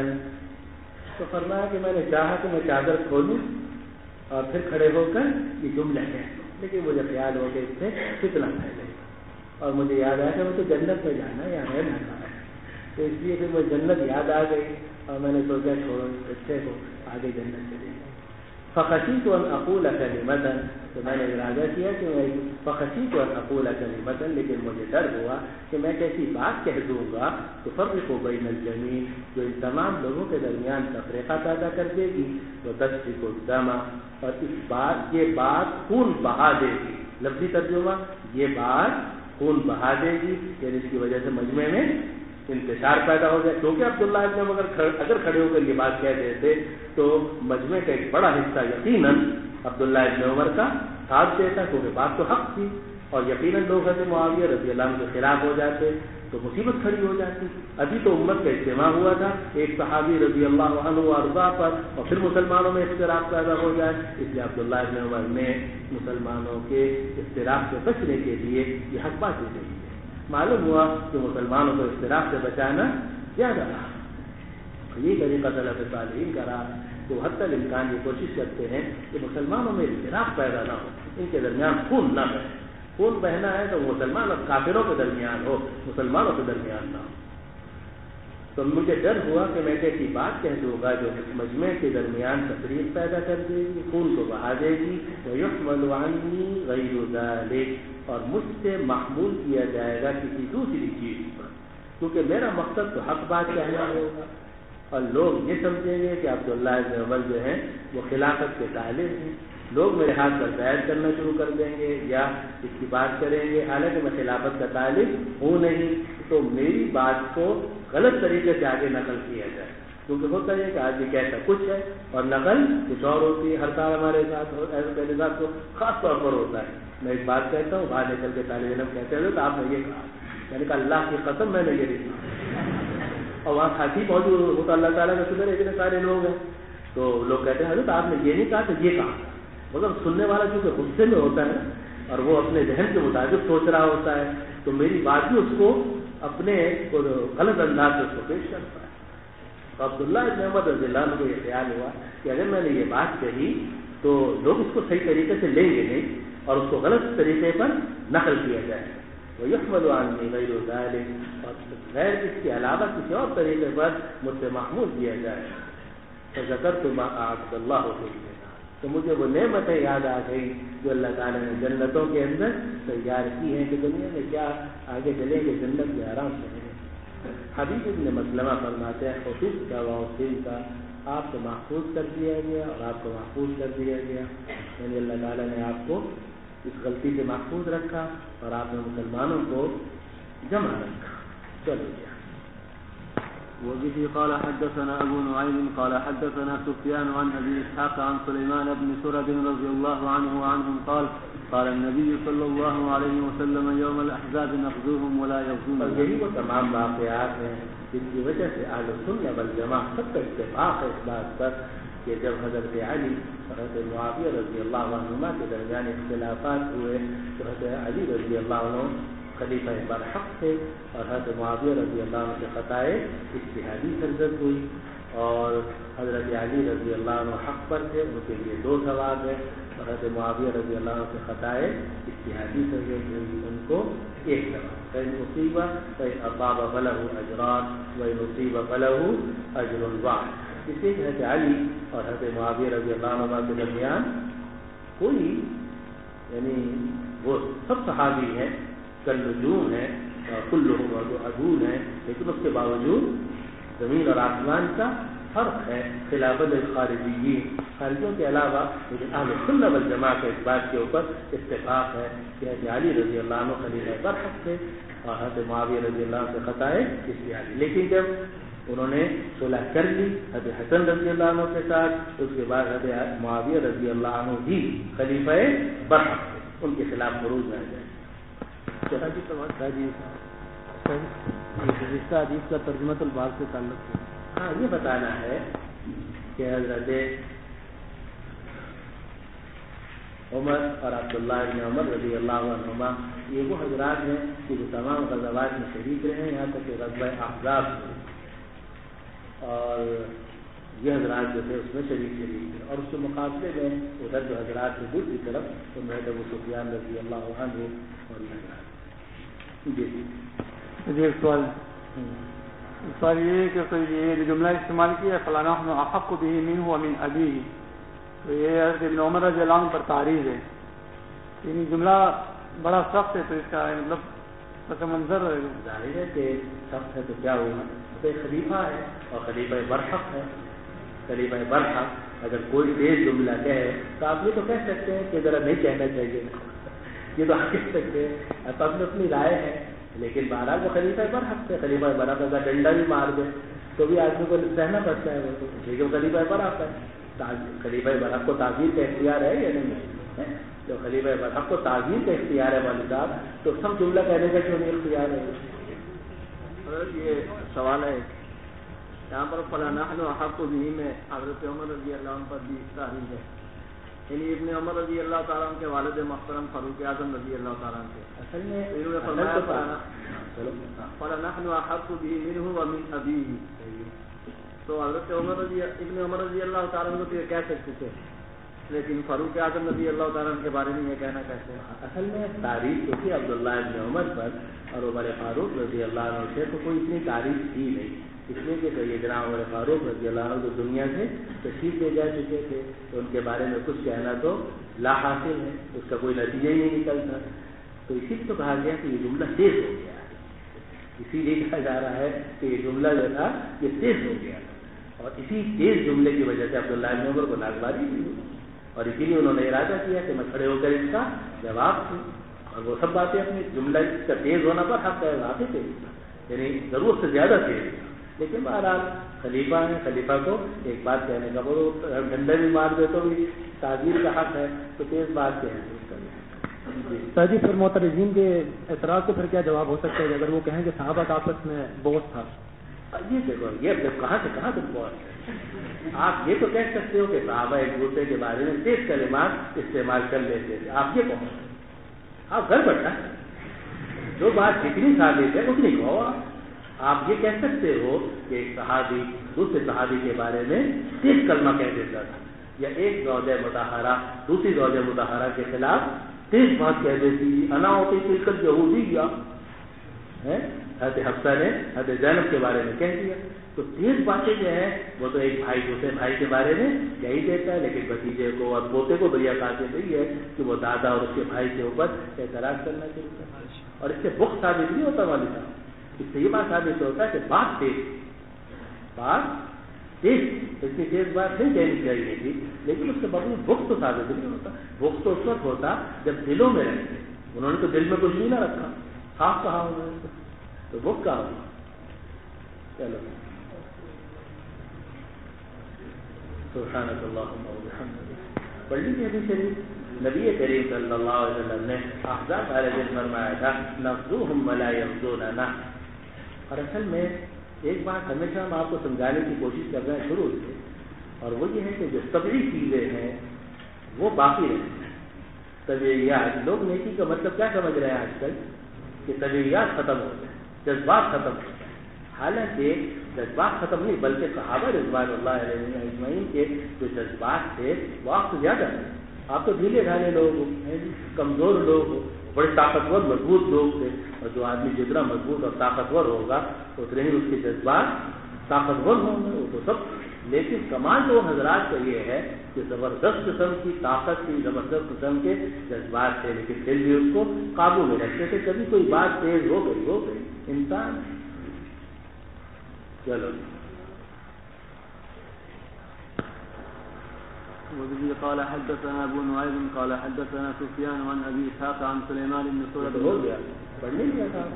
تو فرمایا کہ میں نے چاہا کہ میں چادر کھولوں اور پھر کھڑے ہو کر یہ جملہ کہہ دوں، لیکن مجھے خیال ہو کہ اس سے فتنہ پھیلے گا، اور مجھے یاد آیا کہ وہ تو جنت میں جانا ہے، یہاں رہنا ہے، تو اس لیے پھر مجھے جنت یاد آ گئی اور میں نے سوچا چھوڑو بچے کو آگے جنت چلے گا۔ فخشیت ان اقول کلمۃ، تو میں نے ارادہ کیا کہ میں فخشیت ان اقول کلمۃ، لیکن مجھے ڈر ہوا کہ میں کیسی بات کہہ دوں گا تفرق بین الجمیع، جو ان تمام لوگوں کے درمیان تفریقہ پیدا کر دے گی، وتسفک الدم، اور یہ بات خون بہا دے گی۔ لفظی ترجمہ، یہ بات خون بہا دے گی، یعنی اس کی وجہ سے مجمع میں انتشار پیدا ہو جائے، کیونکہ عبداللہ ابن عمر اگر کھڑے ہو کر یہ بات کہہ دیتے تو مجمع کا ایک بڑا حصہ یقیناً عبداللہ ابن عمر کا ساتھ دیتا، کیونکہ بات تو حق تھی، اور یقیناً لوگ حضرت معاویہ رضی اللہ عنہ کے خلاف ہو جاتے تو مصیبت کھڑی ہو جاتی۔ ابھی تو امت کا اجتماع ہوا تھا ایک صحابی رضی اللہ عنہ وارضاہ پر، اور پھر مسلمانوں میں اختلاف پیدا ہو جائے، اس لیے عبداللہ ابن عمر نے مسلمانوں کے اختلاف سے بچنے کے لیے یہ حق بات دی گئی ہے۔ معلوم ہوا کہ مسلمانوں کو اختلاف سے بچانا زیادہ رہا، یہ طریقہ سلف صالحین کا رہا، تو حتی الامکان یہ کوشش کرتے ہیں کہ مسلمانوں میں اختلاف پیدا نہ ہو، ان کے درمیان خون نہ بہے، خون بہنا ہے تو مسلمان اور کافروں کے درمیان ہو، مسلمانوں کے درمیان نہ ہو۔ تو مجھے ڈر ہوا کہ میں ایسی بات کہہ دوں گا جو مجمع کے درمیان تفریق پیدا کر دے گی، خون کو بہا دے گی، وَيُحْمَلُ عَنِّي غَيْرُ ذَلِكَ، اور مجھ سے محمول کیا جائے گا کسی دوسری چیز پر، کیونکہ میرا مقصد تو حق بات کہنا ہوگا، اور لوگ یہ سمجھیں گے کہ عبداللہ ابن عمر جو ہیں وہ خلافت کے طالب ہیں، لوگ میرے ہاتھ پر بیعت کرنا شروع کر دیں گے یا اس کی بات کریں گے، حالانکہ میں خلافت کا طالب ہوں نہیں، تو میری بات کو غلط طریقے سے آگے نقل کیا جائے، کیونکہ ہوتا ہے کہ آدمی کہتا کچھ ہے اور نقل کچھ اور ہوتی ہے۔ ہر سال ہمارے ساتھ میرے ساتھ تو خاص طور پر ہوتا ہے، میں ایک بات کہتا ہوں، باہر نکل کے طالب علم کہتے ہیں تو آپ نے یہ کہا، میں نے کہا اللہ کی قسم میں نے یہ نہیں کہا، اور وہاں ساتھی موجود ہوتا اللہ تعالیٰ کا شکر ہے اتنے سارے لوگ ہیں، تو لوگ کہتے ہیں حضرت آپ نے یہ نہیں کہا تو یہ کہا، مگر سننے والا کیونکہ غصے میں ہوتا ہے اور وہ اپنے ذہن کے مطابق سوچ رہا ہوتا ہے، تو میری بات بھی اس کو اپنے غلط انداز سے اس کو پیش کرتا ہے۔ تو عبداللہ ابن عمر رضی اللہ عنہ کو یہ خیال ہوا کہ اگر میں نے یہ بات کہی تو لوگ اس کو صحیح طریقے سے لیں گے نہیں اور اس کو غلط طریقے پر نقل کیا جائے گا، وَيُحْمَلُ عَنِّي غَيْرُ ذَلِكَ، اور غیر اس کے علاوہ کسی اور طریقے پر مجھ سے محمول کیا جائے گا۔ فَذَكَرْتُ مَا أَعَدَّ اللَّهُ لِلْجَنَّةِ، تو مجھے وہ نعمتیں یاد آ گئی جو اللہ تعالیٰ نے جنتوں کے اندر تیار کی ہیں کہ دنیا میں کیا آگے چلیں گے، جنت میں آرام سے رہیں۔ حبیب ابن مسلمہ فرماتے ہیں خصوص کا واؤسین کا، آپ کو محفوظ کر دیا گیا اور آپ کو محفوظ کر دیا گیا، یعنی اللہ تعالیٰ نے آپ کو اس غلطی سے محفوظ رکھا اور آپ نے مسلمانوں کو جمع رکھا۔ چلو گیا۔ وبه قال حدثنا أبو نعيم قال حدثنا سفيان عن أبي إسحاق عن سليمان بن سرد رضي الله عنه وعنهم قال قال النبي صلى الله عليه وسلم يوم الأحزاب نغزوهم ولا يغزون۔ اور یہی وہ تمام واقعات ہیں جن کی وجہ سے اہل سنت والجماعت سب کا اتفاق ہے اس بات پر کہ جب حضرت علی اور حضرت معاویہ رضی اللہ عنہما کے درمیان اختلافات ہوئے تو حضرت علی رضی اللہ عنہ خلیفہ برحق تھے اور حضرت معاویہ رضی اللہ عنہ کے خطائے اجتہادی سرزد ہوئی، اور حضرت علی رضی اللہ عنہ حق پر تھے، ان کے لیے 2 ثواب ہے، اور حضرت معاویہ رضی اللہ عنہ سے خطائے اجتہادی سے ان کو 1 ثواب۔ فإن أصيب فإن أصاب فله أجران وإن أصيب فله أجر واحد۔ اس لیے حضرت علی اور حضرت معاویہ رضی اللہ عنہ کے درمیان کوئی یعنی وہ سب صحابی ہیں، کالنجوم ہیں، کلہم عدول ہیں، لیکن اس کے باوجود زمین اور آسمان کا فرق ہے۔ خلافت الخارجیین، خارجیوں کے علاوہ لیکن اہل سنت والجماعت کا اس بات کے اوپر اتفاق ہے کہ حضرت علی رضی اللہ عنہ خلیفہ برحق تھے اور حضرت معاویہ رضی اللہ عنہ سے خطائے اجتہادی، لیکن جب انہوں نے صلح کر لی حضرت حسن رضی اللہ عنہ کے ساتھ، اس کے بعد حضرت معاویہ رضی اللہ عنہ بھی خلیفہ برحق تھے، ان کے خلاف خروج نہ جائے۔ گزشتہ حدیث کا ترجمۃ الباب سے تعلق ہے۔ ہاں، یہ بتانا ہے کہ حضرت عمر اور عبداللہ ابن عمر رضی اللہ عنہما یہ وہ حضرات ہیں کہ جو تمام غزوات میں شریک رہے ہیں، یہاں تک کہ غزوہ احزاب میں، اور یہ حضرات جو تھے اس میں شریک تھے، اور اس کے مقابلے میں ادھر جو حضرات تھے دوسری طرف ان میں ابو سفیان رضی اللہ عنہ اور یہ حضرات۔ جی ایک سوال یہ ہے کہ یہ جملہ استعمال کیا ہے فلاں احق به منه ومن ابيه، تو یہ حضرت ابن عمر رضی اللہ عنہ پر تعریض ہے، یعنی جملہ بڑا سخت ہے، تو اس کا مطلب پس منظر ظاہر ہے کہ سخت ہے تو کیا ہوا، تو خلیفہ ہے اور خلیفہ برحق ہے۔ خلیفہ برحق اگر کوئی تیز جملہ کہے تو آپ یہ تو کہہ سکتے ہیں کہ ذرا نہیں کہنا چاہیے، یہ تو آپ کہہ سکتے ہیں، آپ اپنی رائے ہے، لیکن بہرحال وہ خلیفہ برحق ہے۔ خلیفہ برحق اگر ڈنڈا بھی مار دے تو بھی آدمی کو سہنا پڑتا ہے، وہ تو لیکن خلیفہ برحق ہے۔ خلیفہ برحق کو تعزیر کا اختیار ہے یا نہیں؟ جو خلیفہ برحق کو تعزیر کا اختیار ہے والد صاحب، تو سب جملہ کہنے کا کیوں نہیں اختیار ہے؟ حضرت یہ سوال ہے یہاں پر فلاں نحن احق به میں حضرت عمر رضی اللہ عنہ پر بھی تعریف ہے، یعنی ابن عمر رضی اللہ تعالیٰ عنہ کے والد محترم فاروق اعظم رضی اللہ تعالیٰ عنہ کے اصل میں انہوں نے فرمایا فلاں نحن احق به منه ومن ابيه، تو حضرت ابن عمر رضی اللہ تعالیٰ عنہ تو یہ کہہ سکتے تھے، لیکن فاروق اعظم رضی اللہ تعالیٰ عنہ کے بارے میں یہ کہنا کیسے ہے؟ اصل میں تعریف تو تھی عبداللہ ابن عمر پر اور عمر فاروق رضی اللہ عنہ سے تو کوئی اتنی تعریف تھی نہیں، اس لیے کہ سیدنا عمر فاروق رضی اللہ عنہ جو دنیا سے تشریف لے جا چکے تھے، تو ان کے بارے میں کچھ کہنا تو لا حاصل ہے، اس کا کوئی نتیجہ ہی نہیں نکلتا، تو اسی لیے تو کہا گیا کہ یہ جملہ تیز ہو گیا ہے، اسی لیے کہا جا رہا ہے کہ یہ جملہ جو تھا یہ تیز ہو گیا، اور اسی تیز جملے کی وجہ سے عبداللہ ابن عمر کو ناگواری بھی ہوئی، اور اسی لیے انہوں نے ارادہ کیا کہ میں کھڑے ہو کر اس کا جواب دوں، اور وہ سب باتیں اپنی جملہ کا تیز ہونا پر حق ہے، واقعی تیز یعنی ضرورت سے زیادہ تیز، لیکن بہرحال خلیفہ ہے، خلیفہ کو ایک بات کہنے کا وہ ڈنڈا بھی مار دے تو بھی تعزیر کا حق ہے، تو تیز بات کہنے سر جی۔ پھر معترضین کے اعتراض کو پھر کیا جواب ہو سکتا ہے اگر وہ کہیں کہ صحابہ کا آپس میں بغض تھا؟ یہ دیکھو یہ کہاں سے کہاں تک بہت ہے، آپ یہ تو کہہ سکتے ہو کہ صحابہ ایک دوسرے کے بارے میں تیز کلمات استعمال کر لیتے تھے، آپ یہ کہو، آپ گھر بیٹھا جو بات جتنی ثابت ہے اتنی کہو، آپ یہ کہہ سکتے ہو کہ ایک صحابی دوسرے صحابی کے بارے میں تیز کلمہ کہہ دیتا تھا، یا ایک زوجہ مطہرہ دوسری زوجہ مطہرہ کے خلاف تیز بات کہہ دیتی، انا ہوتی تلک یہودیہ، حضرت حفصہ نے حضرت زینب کے بارے میں کہہ دیا، تو تیز باتیں جو ہیں وہ تو ایک بھائی دوسرے بھائی کے بارے میں کہہ دیتا ہے، لیکن بھتیجے کو اور پوتے کو بڑھیا قاعدے نہیں ہے کہ وہ دادا اور اس کے بھائی کے اوپر اعتراض کرنا چاہیے، اور اس سے بخ ثابت نہیں ہوتا والد صاحب، اس سے یہ بات ثابت ہوتا ہے کہ بات تیز اتنی تیز بات نہیں کہنی چاہیے تھی، لیکن اس کے باوجود بخ تو ثابت نہیں ہوتا، بخ تو اس وقت ہوتا جب دلوں میں رہتے، انہوں نے تو دل میں کچھ نہیں نہ رکھا، صاف کہا انہوں نے تو بخ کہا ہوگا۔ چلو سبحانک اللہم وبحمدک، پڑھ لیجیے حدیث شریف، نبی کریم صلی اللہ علیہ وسلم نے احزاب والے دن فرمایا تھا نغزوہم ولا یغزوننا، اور اصل میں ایک بات ہمیشہ ہم آپ کو سمجھانے کی کوشش کر رہے ہیں شروع سے، اور وہ یہ ہے کہ جو طبعی چیزیں ہیں وہ باقی رہتی ہیں، طبیعیات، لوگ نیکی کا مطلب کیا سمجھ رہے ہیں آج کل کہ طبیعیات ختم ہو جائیں، جذبات ختم ہو جائیں، حالانکہ جذبات ختم نہیں، بلکہ صحابہ رضوان اللہ علیہ اجمعین کے جو جذبات تھے وہ آپ سے زیادہ تھے. آپ تو ڈھیلے ڈھالے لوگ ہو، کمزور لوگ ہو، بڑے طاقتور مضبوط لوگ تھے. اور جو آدمی جتنا مضبوط اور طاقتور ہوگا اتنے ہی اس کے جذبات طاقتور ہوں گے. وہ تو سب، لیکن کمال تو حضرات کا یہ ہے کہ زبردست قسم کی طاقت کی، زبردست قسم کے جذبات تھے، لیکن پھر بھی اس کو قابو میں رکھتے تھے. کبھی کوئی بات تیز ہو گئی انسان. چلو وبه قال حدثنا ابو نعيم قال حدثنا سفيان عن ابي اسحاق عن سليمان بن سورة. ہو گیا پڑھنے لیا تھا،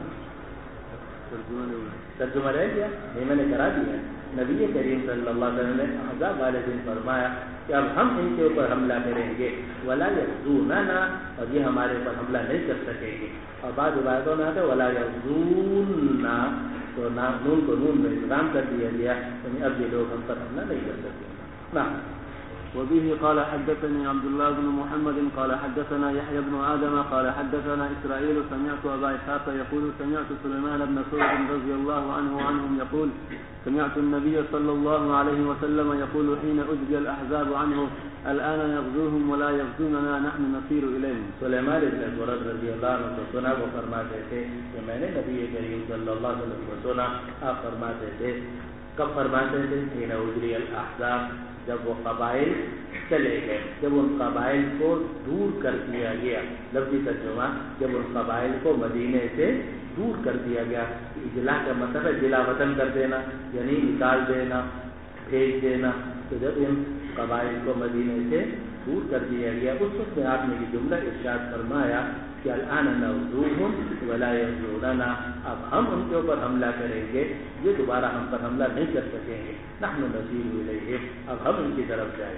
ترجمہ رہ گیا نہیں، میں نے کرا دیا. نبی کریم صلی اللہ علیہ وسلم نے احزاب والے دن فرمایا کہ اب ہم ان کے اوپر حملہ کریں گے، ولا یغزوننا، اور یہ ہمارے اوپر حملہ نہیں کر سکیں گے. اور بعض روایتوں میں آتا ہے ولا یغزوننا، تو نون کو نون میں ادغام کر دیا گیا، یعنی اب یہ لوگ ہم پر حملہ نہیں کر سکیں گے. وبه قال حدثني عبد الله بن محمد قال حدثنا يحيى بن آدم قال حدثنا إسرائيل سمعت أبا إسحاق يقول سمعت سليمان بن سورة رضي الله عنه عنهم يقول سمعت النبي صلى الله عليه وسلم يقول حين أجري الأحزاب عنه الآن نغزوهم ولا يغزوننا نحن نصير إليهم. سلیمان بن سورة رضی اللہ عنہ کو سنا، وہ فرماتے تھے کہ میں نے نبی کریم صلی اللہ علیہ وسلم کو سنا، آپ فرماتے تھے. کب فرماتے تھے؟ حين أجري الأحزاب، جب وہ قبائل چلے گئے، جب ان قبائل کو دور کر دیا گیا. لفظی ترجمہ، جب ان قبائل کو مدینے سے دور کر دیا گیا. اجلا کا مطلب ہے جلا وطن کر دینا، یعنی نکال دینا، بھیج دینا. تو جب ان قبائل کو مدینے سے دور کر دیا گیا، اس وقت میں آپ نے یہ جملہ ارشاد فرمایا کہ الآن نغزوهم ولا يغزوننا، اب ہم ان کے اوپر حملہ کریں گے، یہ دوبارہ ہم پر حملہ نہیں کر سکیں گے. نحن نصير إليهم، اب ہم ان کی طرف جائیں.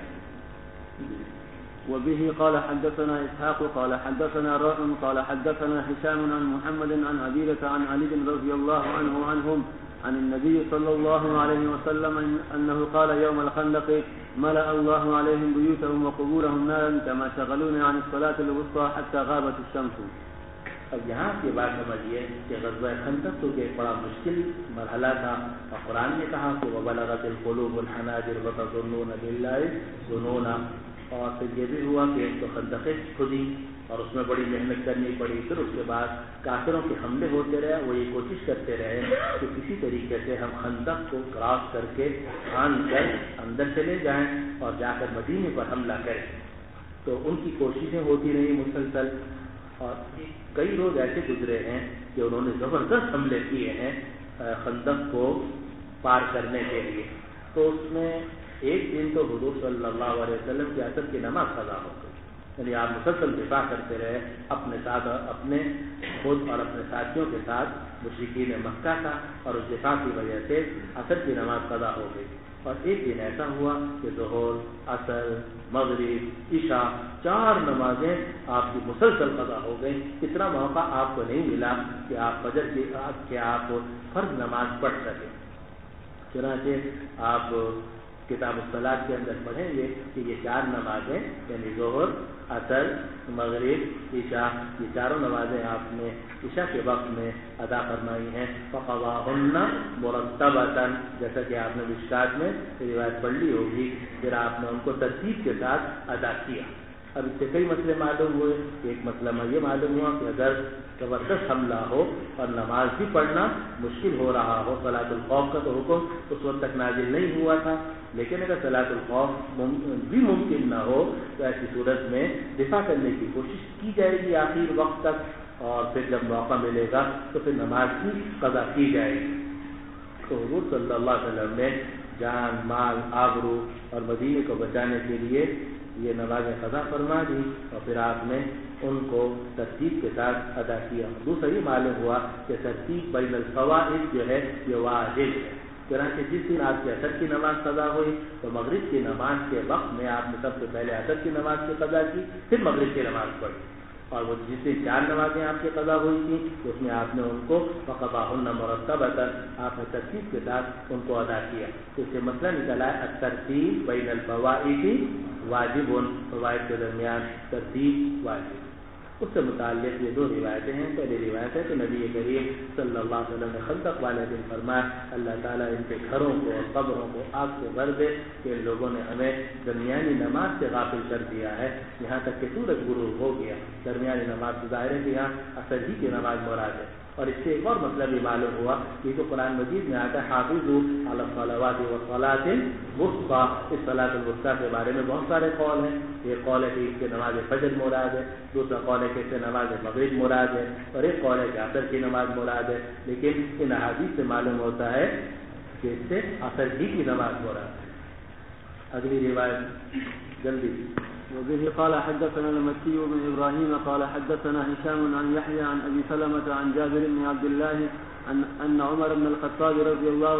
وبه قال حدثنا إسحاق قال حدثنا راء قال حدثنا هشام عن محمد عن عبيدة عن علي رضي الله عنه عنهم عن النبي صلى الله عليه وسلم أنه قال يوم الخندق ملأ الله عليهم بيوتهم وقبورهم نارا كما شغلون عن الصلاة الوسطى حتى غابت الشمس. اب یہاں کی بات سمجھیے کہ غزوہ خندق تو ایک بڑا مشکل مرحلہ تھا، اور قرآن نے کہا کہ وَبَلَغَتِ الْقُلُوبُ الْحَنَاجِرَ وَتَظُنُّونَ بِاللَّهِ ظُنُونًا. اور پھر یہ بھی ہوا کہ ایک تو خندقیں کھدی اور اس میں بڑی محنت کرنی پڑی. پھر اس کے بعد کافروں کے حملے ہوتے رہے، وہ یہ کوشش کرتے رہے کہ کسی طریقے سے ہم خندق کو کراس کر کے پھان کر اندر چلے جائیں اور جا کر مدینے پر حملہ کریں. تو ان کی کوششیں ہوتی رہی مسلسل، اور کئی لوگ ایسے گزرے ہیں کہ انہوں نے زبردست حملے کیے ہیں خندق کو پار کرنے کے لیے. تو اس میں ایک دن تو حضور صلی اللہ علیہ وسلم کی عصر کی نماز قضا ہو گئی، یعنی آپ مسلسل دفاع کرتے رہے اپنے ساتھ، اپنے خود اور اپنے ساتھیوں کے ساتھ. مشرکین مکہ کا، اور اس دفاع کی وجہ سے عصر کی نماز قضا ہو گئی. اور ایک دن ایسا ہوا کہ ظہر، عصر، مغرب، عشاء، 4 نمازیں آپ کی مسلسل قضا ہو گئیں. اتنا موقع آپ کو نہیں ملا کہ آپ فجر کی آپ فرض نماز پڑھ سکیں. چنانچہ آپ کتاب الصلاۃ کے اندر پڑھیں گے کہ یہ 4 نمازیں یعنی ظہر، عصر، مغرب، عشاء، یہ چاروں نمازیں آپ نے عشاء کے وقت میں ادا فرمائی ہیں. فقضاهن مرتبۃ، جیسا کہ آپ نے مشکات میں روایت پڑھ لی ہوگی. پھر آپ نے ان کو ترتیب کے ساتھ ادا کیا. اب اس سے کئی مسئلے معلوم ہوئے. ایک مسئلہ یہ معلوم ہوا کہ اگر زبردست حملہ ہو اور نماز بھی پڑھنا مشکل ہو رہا ہو، صلاۃ الخوف کا تو حکم اس وقت تک نازل نہیں ہوا تھا، لیکن اگر صلاۃ الخوف بھی ممکن نہ ہو تو ایسی صورت میں دفاع کرنے کی کوشش کی جائے گی آخر وقت تک، اور پھر جب موقع ملے گا تو پھر نماز کی قضا کی جائے گی. تو حضور صلی اللہ علیہ وسلم نے جان، مال، آبرو اور مدینے کو بچانے کے لیے یہ نمازیں قضا فرما دی، اور پھر آپ نے ان کو ترتیب کے ساتھ ادا کیا. دوسرا یہ معلوم ہوا کہ ترتیب بین الفوائد جو ہے یہ واجب ہے. چنانچہ جس دن آپ کی عصر کی نماز قضا ہوئی تو مغرب کی نماز کے وقت میں آپ نے سب سے پہلے عصر کی نماز کی قضا کی، پھر مغرب کی نماز پڑھی. اور وہ جس دن 4 نمازیں آپ کی قضا ہوئی تھیں اس میں آپ نے ان کو فقضاهن مرتبۃ، آپ نے ترتیب کے ساتھ ان کو ادا کیا. تو اس سے مسئلہ نکلا ہے الترتیب بین الفوائد واجب، فوائد کے درمیان ترتیب واجب. اس سے متعلق یہ دو روایتیں ہیں. پہلی روایت ہے کہ نبی کریم صلی اللہ علیہ وسلم نے خندق والے دن فرمایا اللہ تعالیٰ ان کے گھروں کو اور قبروں کو آگ سے بھر دے کہ ان لوگوں نے ہمیں درمیانی نماز سے غافل کر دیا ہے یہاں تک کہ سورج غروب ہو گیا. درمیانی نماز ظاہر ہے کہ یہاں عصر ہی کی نماز مراد ہے. اور اس سے ایک اور مطلب بھی معلوم ہوا کہ جو قرآن مجید میں آتا ہے حافظوا علی الصلوات والصلاۃ الوسطیٰ. اس صلاۃ الوسطیٰ کے بارے میں بہت سارے قول ہیں. ایک قول ہے کہ اس سے نماز فجر مراد ہے, دوسرا قول ہے کہ اس سے نماز مغرب مراد ہے, اور ایک قول ہے کہ عصر کی نماز مراد ہے. لیکن ان احادیث سے معلوم ہوتا ہے کہ اس سے عصر ہی کی نماز مراد ہے. اگلی روایت جلدی. وبه قال حدثنا المكي بن إبراهيم قال حدثنا هشام عن يحيى عن أبي سلمة عن جابر بن عبد الله أن عمر بن الخطاب رضي الله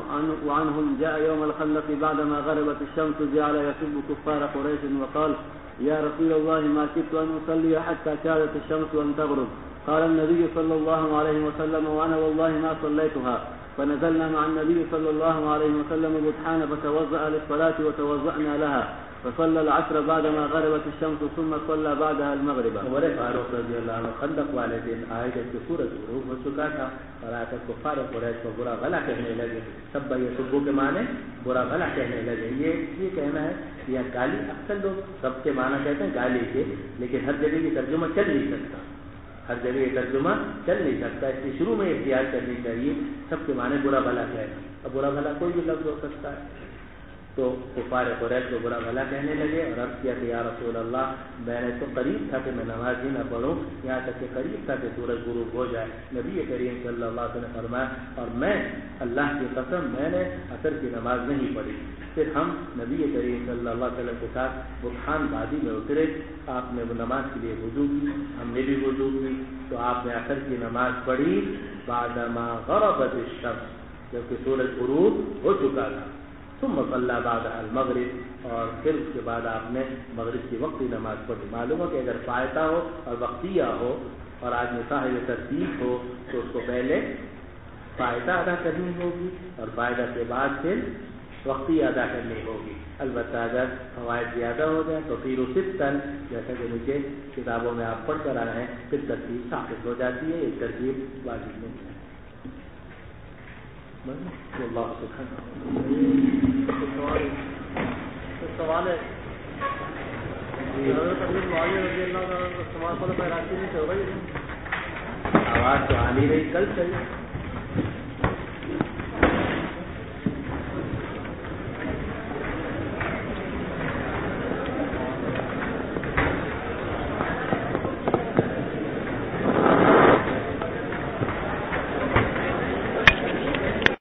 عنهم جاء يوم الخندق بعدما غربت الشمس جعل يسب كفار قريش وقال يا رسول الله ما كدت أن أصلي حتى كادت الشمس أن تغرب. قال النبي صلى الله عليه وسلم وأنا والله ما صليتها. فنزلنا مع النبي صلى الله عليه وسلم بطحان فتوضأ للصلاة وتوضأنا لها فصلى العصر بعدما غربت الشمس ثم صلى بعدها المغرب. عمر فاروق رضی اللہ عنہ خندق والے دن آئے جب کہ سورج غروب ہو چکا تھا اور آ کر کفار قریش کو برا بھلا کہنے لگے. سب یسبو کے معنی برا بھلا کہنے لگے. یہ کہنا ہے یا گالی, اکثر لوگ سب کے معنی کہتے ہیں گالی کے, لیکن ہر جگہ کی ترجمہ چل نہیں سکتا. ہر جگہ یہ ترجمہ چل نہیں سکتا. اس لیے شروع میں احتیاط کرنی چاہیے. سب کے معنی برا بھلا کہنا. اب برا بھلا کوئی بھی لفظ ہو سکتا ہے. تو کفار قریش کو برا بھلا کہنے لگے اور عرض کیا کہ یا رسول اللہ میں نے تو قریب تھا کہ میں نماز ہی نہ پڑھوں, یہاں تک کہ قریب تھا کہ سورج غروب ہو جائے. نبی کریم صلی اللہ علیہ وسلم نے فرمایا اور میں اللہ کی قسم میں نے عصر کی نماز نہیں پڑھی. پھر ہم نبی کریم صلی اللہ علیہ وسلم کے ساتھ بطحان وادی میں اترے. آپ نے وہ نماز کے لیے وضو کی, ہم نے بھی وضو کی. تو آپ نے عصر کی نماز پڑھی بعدما غربت الشمس, جبکہ سورج غروب ہو چکا تھا. ثم صلی بعدها المغرب, اور پھر اس کے بعد آپ نے مغرب کی وقتی نماز پڑھی. معلوم ہے کہ اگر فائدہ ہو اور وقتیہ ہو اور آدمی صاحب ترتیب ہو تو اس کو پہلے فائدہ ادا کرنی ہوگی اور فائدہ کے بعد پھر وقتی ادا کرنی ہوگی. البتہ اگر فوائد زیادہ ہو جائیں تو پھر اسی طرح جیسا کہ نیچے کتابوں میں آپ پڑھ کر آ رہے ہیں پھر ترتیب ثابت ہو جاتی ہے. ایک ترتیب واجب نہیں ہے. اللہ سوال ہے آواز تو آ نہیں رہی, کل صحیح